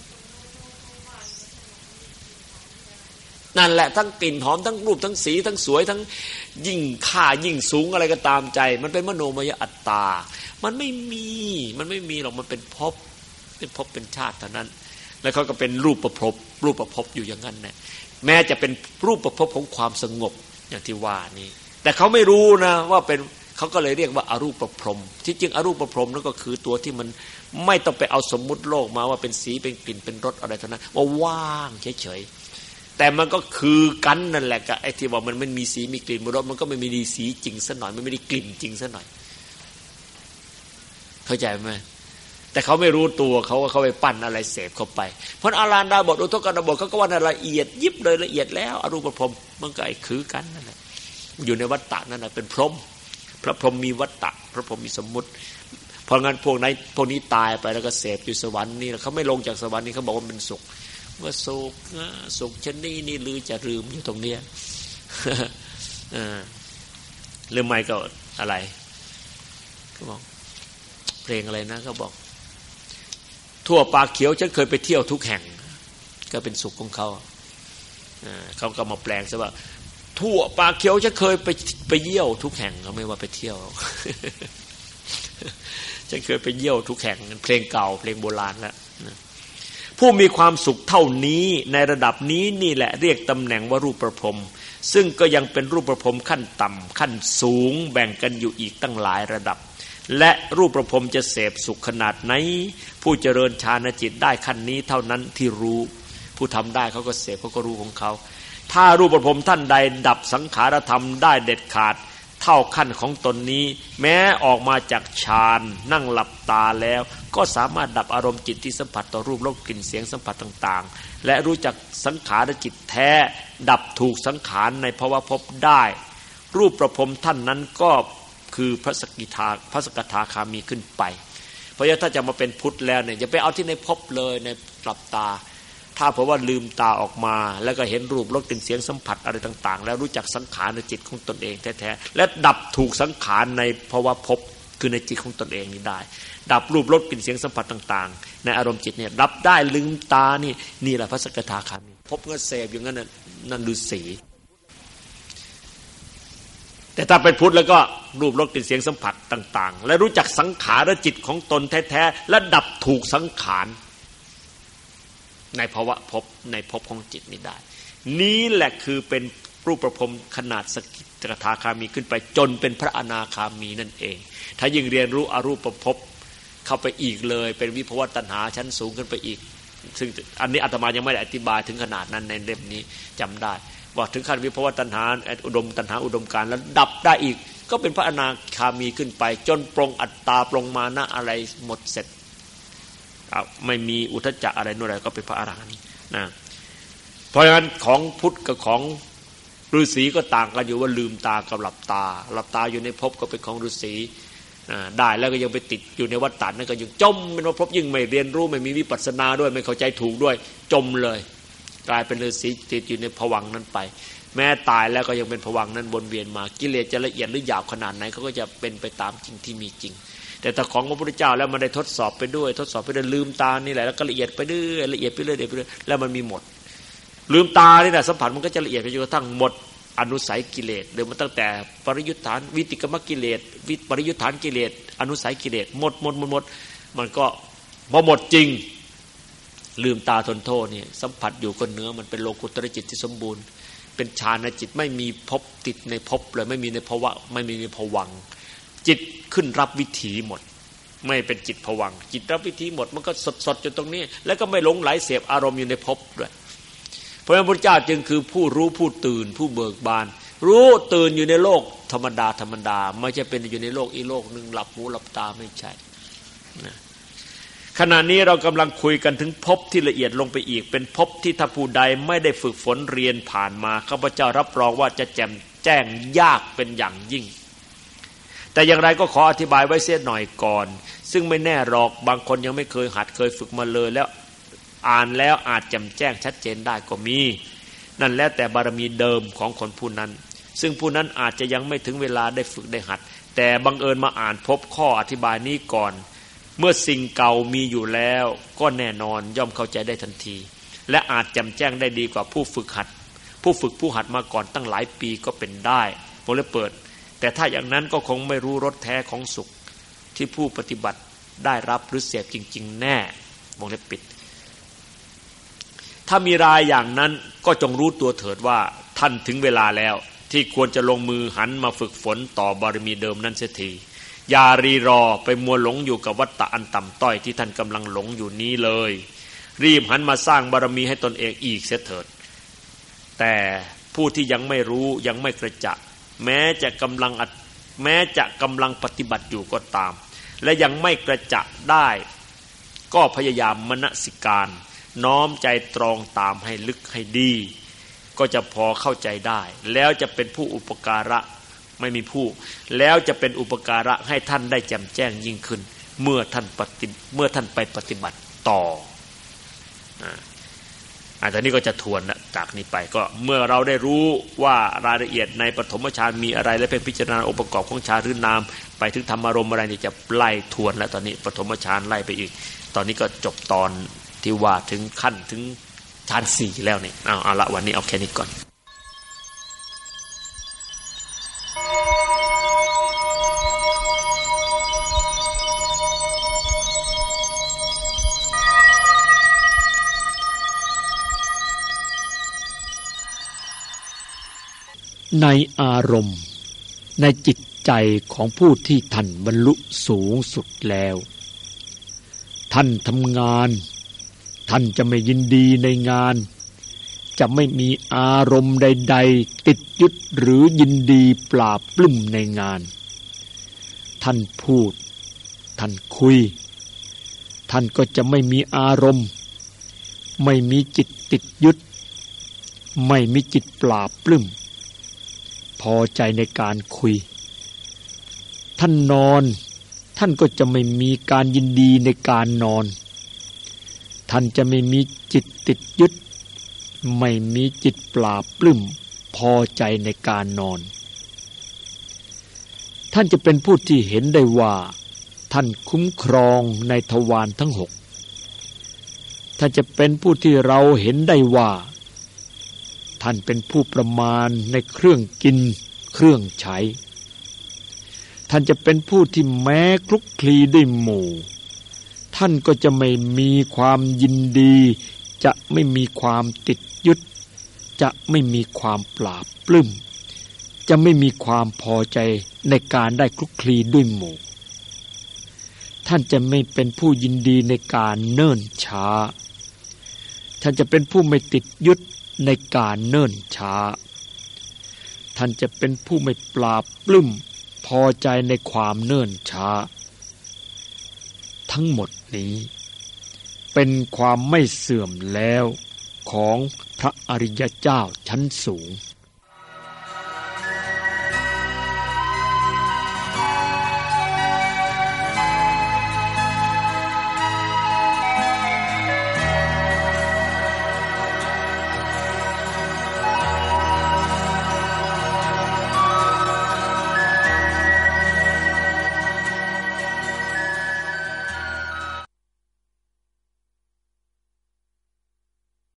นั่นแหละทั้งกลิ่นหอมทั้งรูปทั้งสีทั้งสวยทั้งยิ่งค่ายิ่งสูงอะไรก็ตามใจมันเป็นมโนมยอัตตามันไม่มีหรอกมันเป็นภพเป็นชาติเท่านั้นแล้วเขาก็เป็นรูปประภพอยู่อย่างนั้นแหละแม้จะเป็นรูปประภพของความสงบอย่างที่ว่านี้แต่เขาไม่รู้นะว่าเป็นเขาก็เลยเรียกว่าอรูปพรหมที่จริงอรูปพรหมนั่นก็คือตัวที่มันไม่ต้องไปเอาสมมุติโลกมาว่าเป็นสีเป็นกลิ่นเป็นรสอะไรเท่านั้นว่าว่างเฉยๆแต่มันก็คือกันนั่นแหละกับไอ้ที่ว่ามันไม่มีสีมีกลิ่นมีรสมันก็ไม่มีสีจริงซะหน่อยมันไม่ได้กลิ่นจริงซะหน่อยเข้าใจไหมแต่เขาไม่รู้ตัวเขาว่าเขาไปปั้นอะไรเสพเข้าไปเพราะอารันดาบทอุทกดาบทเขาก็ว่าละเอียดยิบเลยละเอียดแล้วอรูปพรหมมันก็ไอ้คือกันนั่นแหละอยู่ในวัฏฏะนั่นแหละเป็นพรหมพระพรหมมีวัฏฏะพระพรหมมีสมมุติเพราะงั้นพวกนี้ตายไปแล้วก็เสพอยู่สวรรค์นี่เขาไม่ลงจากสวรรค์นี่เขาบอกว่าเป็นสุขเมื่อสุขชนิดนี้ลือจะลืมอยู่ตรงเนี้ยหรือไม่ก็อะไรเขาบอกเพลงอะไรนะเขาบอกทั่วป่าเขียวฉันเคยไปเที่ยวทุกแห่งก็เป็นสุขของเขาเขาก็มาแปลงซะว่าทั่วป่าเขียวฉันเคยไปเยี่ยวทุกแห่งเขาไม่ว่าไปเที่ยวฉันเคยไปเยี่ยวทุกแห่งเพลงเก่าเพลงโบราณแล้วผู้มีความสุขเท่านี้ในระดับนี้นี่แหละเรียกตำแหน่งว่ารูปประพรหมซึ่งก็ยังเป็นรูปประพรหมขั้นต่ำขั้นสูงแบ่งกันอยู่อีกตั้งหลายระดับและรูปประพรหมจะเสพสุขขนาดไหนผู้เจริญฌานจิตได้ขั้นนี้เท่านั้นที่รู้ผู้ทำได้เขาก็เสพเขาก็รู้ของเขาถ้ารูปประพรหมท่านใดดับสังขารธรรมได้เด็ดขาดเท่าขั้นของตนนี้แม้ออกมาจากฌานนั่งหลับตาแล้วก็สามารถดับอารมณ์จิตที่สัมผัสต่อรูปรสกลิ่นเสียงสัมผัสต่างๆและรู้จักสังขารจิตแท้ดับถูกสังขารในภวภพได้รูปประพรหมท่านนั้นก็คือพระสกทาคามีขึ้นไปราะฉะนั้นถ้าจะมาเป็นพุทธแล้วเนี่ยอย่าไปเอาที่ในภพเลยในหลับตาถ้าเพราะว่าลืมตาออกมาแล้วก็เห็นรูปรสกลิ่นเสียงสัมผัสอะไรต่างๆแล้วรู้จักสังขารในจิตของตนเองแท้ๆและดับถูกสังขารในภาวะภพคือในจิตของตนเองนี่ได้ดับรูปรสกลิ่นเสียงสัมผัสต่างๆในอารมณ์จิตเนี่ยดับได้ลืมตานี่แหละพระสกทาคามีภพเงเสพอย่างนั้นนั่นฤาษีแต่ถ้าเป็นพุทธแล้วก็รูปรสกลิ่นเสียงสัมผัสต่างๆและรู้จักสังขารจิตของตนแท้ๆและดับถูกสังขารในภาวะภพในภพของจิตนี้ได้นี้แหละคือเป็นรูปประพรมขนาดสกทาคามีขึ้นไปจนเป็นพระอนาคามีนั่นเองถ้ายิ่งเรียนรู้อรูปภพเข้าไปอีกเลยเป็นวิภวตัณหาชั้นสูงขึ้นไปอีกซึ่งอันนี้อาตมายังไม่ได้อธิบายถึงขนาดนั้นในเล่มนี้จำได้ว่าถึงขั้นวิภวตัณหาอุดมตัณหาอุดมการแล้วดับได้อีกก็เป็นพระอนาคามีขึ้นไปจนปรงอัตตาปรงมานะอะไรหมดเสร็จไม่มีอุทธัจจะอะไรนู่นอะไรก็เป็นพระอรหันต์นะเพราะฉะนั้นของพุทธกับของฤาษีก็ต่างกันอยู่ว่าลืมตากับหลับตาอยู่ในภพก็เป็นของฤาษีได้แล้วก็ยังไปติดอยู่ในวัฏฏะนั่นก็ยังจมเป็นภพยิ่งไม่เรียนรู้ไม่มีวิปัสสนาด้วยไม่เข้าใจถูกด้วยจมเลยกลายเป็นฤาษีติดอยู่ในภวังค์นั้นไปแม้ตายแล้วก็ยังเป็นภวังค์นั้นวนเวียนมากิเลสจะละเอียดหรือหยาบขนาดไหนเขาก็จะเป็นไปตามจริงที่มีจริงแต่ถ้าของพระพุทธเจ้าแล้วมันได้ทดสอบไปด้วยลืมตานี่แหละแล้วก็ละเอียดไปเรื่อยแล้วมันมีหมดลืมตานี่แหละสัมผัสมันก็จะละเอียดไปจนกระทั่งหมดอนุสัยกิเลสเดิมมันตั้งแต่ปริยุทธานวิติกมกิเลสปริยุทธานกิเลสอนุสัยกิเลสหมดมันก็พอหมดจริงลืมตาทนโทษนี่สัมผัสอยู่กับเนื้อมันเป็นโลกุตตรจิตที่สมบูรณ์เป็นฌานจิตไม่มีภพติดในภพเลยไม่มีในภวะไม่มีในภวังค์จิตขึ้นรับวิถีหมดไม่เป็นจิตภวังค์จิตรับวิถีหมดมันก็สดๆจนตรงนี้แล้วก็ไม่หลงไหลเสพอารมณ์อยู่ในภพด้วยเพราะฉะนั้นพระพุทธเจ้าจึงคือผู้รู้ผู้ตื่นผู้เบิกบานรู้ตื่นอยู่ในโลกธรรมดาไม่ใช่เป็นอยู่ในโลกอีโลกนึงหลับหูหลับตาไม่ใช่นะขณะนี้เรากำลังคุยกันถึงภพที่ละเอียดลงไปอีกเป็นภพที่ถ้าผู้ใดไม่ได้ฝึกฝนเรียนผ่านมาข้าพเจ้ารับรองว่าจะแจ่มแจ้งยากเป็นอย่างยิ่งแต่อย่างไรก็ขออธิบายไว้เสียหน่อยก่อนซึ่งไม่แน่หรอกบางคนยังไม่เคยหัดเคยฝึกมาเลยแล้วอ่านแล้วอาจแจ่มแจ้งชัดเจนได้ก็มีนั่นแล้วแต่บารมีเดิมของคนผู้นั้นซึ่งผู้นั้นอาจจะยังไม่ถึงเวลาได้ฝึกได้หัดแต่บังเอิญมาอ่านพบข้ออธิบายนี้ก่อนเมื่อสิ่งเก่ามีอยู่แล้วก็แน่นอนย่อมเข้าใจได้ทันทีและอาจแจ่มแจ้งได้ดีกว่าผู้ฝึกผู้หัดมาก่อนตั้งหลายปีก็เป็นได้ผมเลยเปิดแต่ถ้าอย่างนั้นก็คงไม่รู้รสแท้ของสุขที่ผู้ปฏิบัติได้รับหรือเสพจริงๆแน่วงเล็บปิดถ้ามีรายอย่างนั้นก็จงรู้ตัวเถิดว่าท่านถึงเวลาแล้วที่ควรจะลงมือหันมาฝึกฝนต่อบารมีเดิมนั้นเสียทีอย่ารีรอไปมัวหลงอยู่กับวัฏฏะอันต่ำต้อยที่ท่านกำลังหลงอยู่นี้เลยรีบหันมาสร้างบารมีให้ตนเองอีกเสียเถิดแต่ผู้ที่ยังไม่รู้ยังไม่กระจ่างแม้จะกำลังปฏิบัติอยู่ก็ตามและยังไม่กระจ่างได้ก็พยายามมนสิการน้อมใจตรองตามให้ลึกให้ดีก็จะพอเข้าใจได้แล้วจะเป็นผู้อุปการะไม่มีผู้แล้วจะเป็นอุปการะให้ท่านได้แจ่มแจ้งยิ่งขึ้นเมื่อท่านไปปฏิบัติต่อตอนนี้ก็จะทวนจากนี้ไปก็เมื่อเราได้รู้ว่ารายละเอียดในปฐมฌานมีอะไรและเป็นพิจารณาองค์ประกอบของฌานหรือนามไปถึงธรรมารมณ์อะไรนี่จะไล่ทวนแล้วตอนนี้ปฐมฌานไล่ไปอีกตอนนี้ก็จบตอนที่ว่าถึงขั้นถึงฌาน4แล้วนี่เอาละวันนี้เอาแค่นี้ก่อนในอารมณ์ในจิตใจของผู้ที่ท่านบรรลุสูงสุดแล้วท่านทำงานท่านจะไม่ยินดีในงานจะไม่มีอารมณ์ใดๆติดยึดหรือยินดีปราบปลื้มในงานท่านพูดท่านคุยท่านก็จะไม่มีอารมณ์ไม่มีจิตติดยึดไม่มีจิตปราบปลื้มพอใจในการคุยท่านนอนท่านก็จะไม่มีการยินดีในการนอนท่านจะไม่มีจิตติดยึดไม่มีจิตปราบปลื้มพอใจในการนอนท่านจะเป็นผู้ที่เห็นได้ว่าท่านคุ้มครองในทวารทั้งหกท่านจะเป็นผู้ที่เราเห็นได้ว่าท่านเป็นผู้ประมาณในเครื่องกินเครื่องใช้ท่านจะเป็นผู้ที่แม้คลุกคลีด้วยหมู่ท่านก็จะไม่มีความยินดีจะไม่มีความติดยึดจะไม่มีความปราบปลื้มจะไม่มีความพอใจในการได้คลุกคลีด้วยหมู่ท่านจะไม่เป็นผู้ยินดีในการเนิ่นช้าท่านจะเป็นผู้ไม่ติดยึดในการเนิ่นช้าท่านจะเป็นผู้ไม่ปราบปลื้มพอใจในความเนิ่นช้าทั้งหมดนี้เป็นความไม่เสื่อมแล้วของพระอริยเจ้าชั้นสูง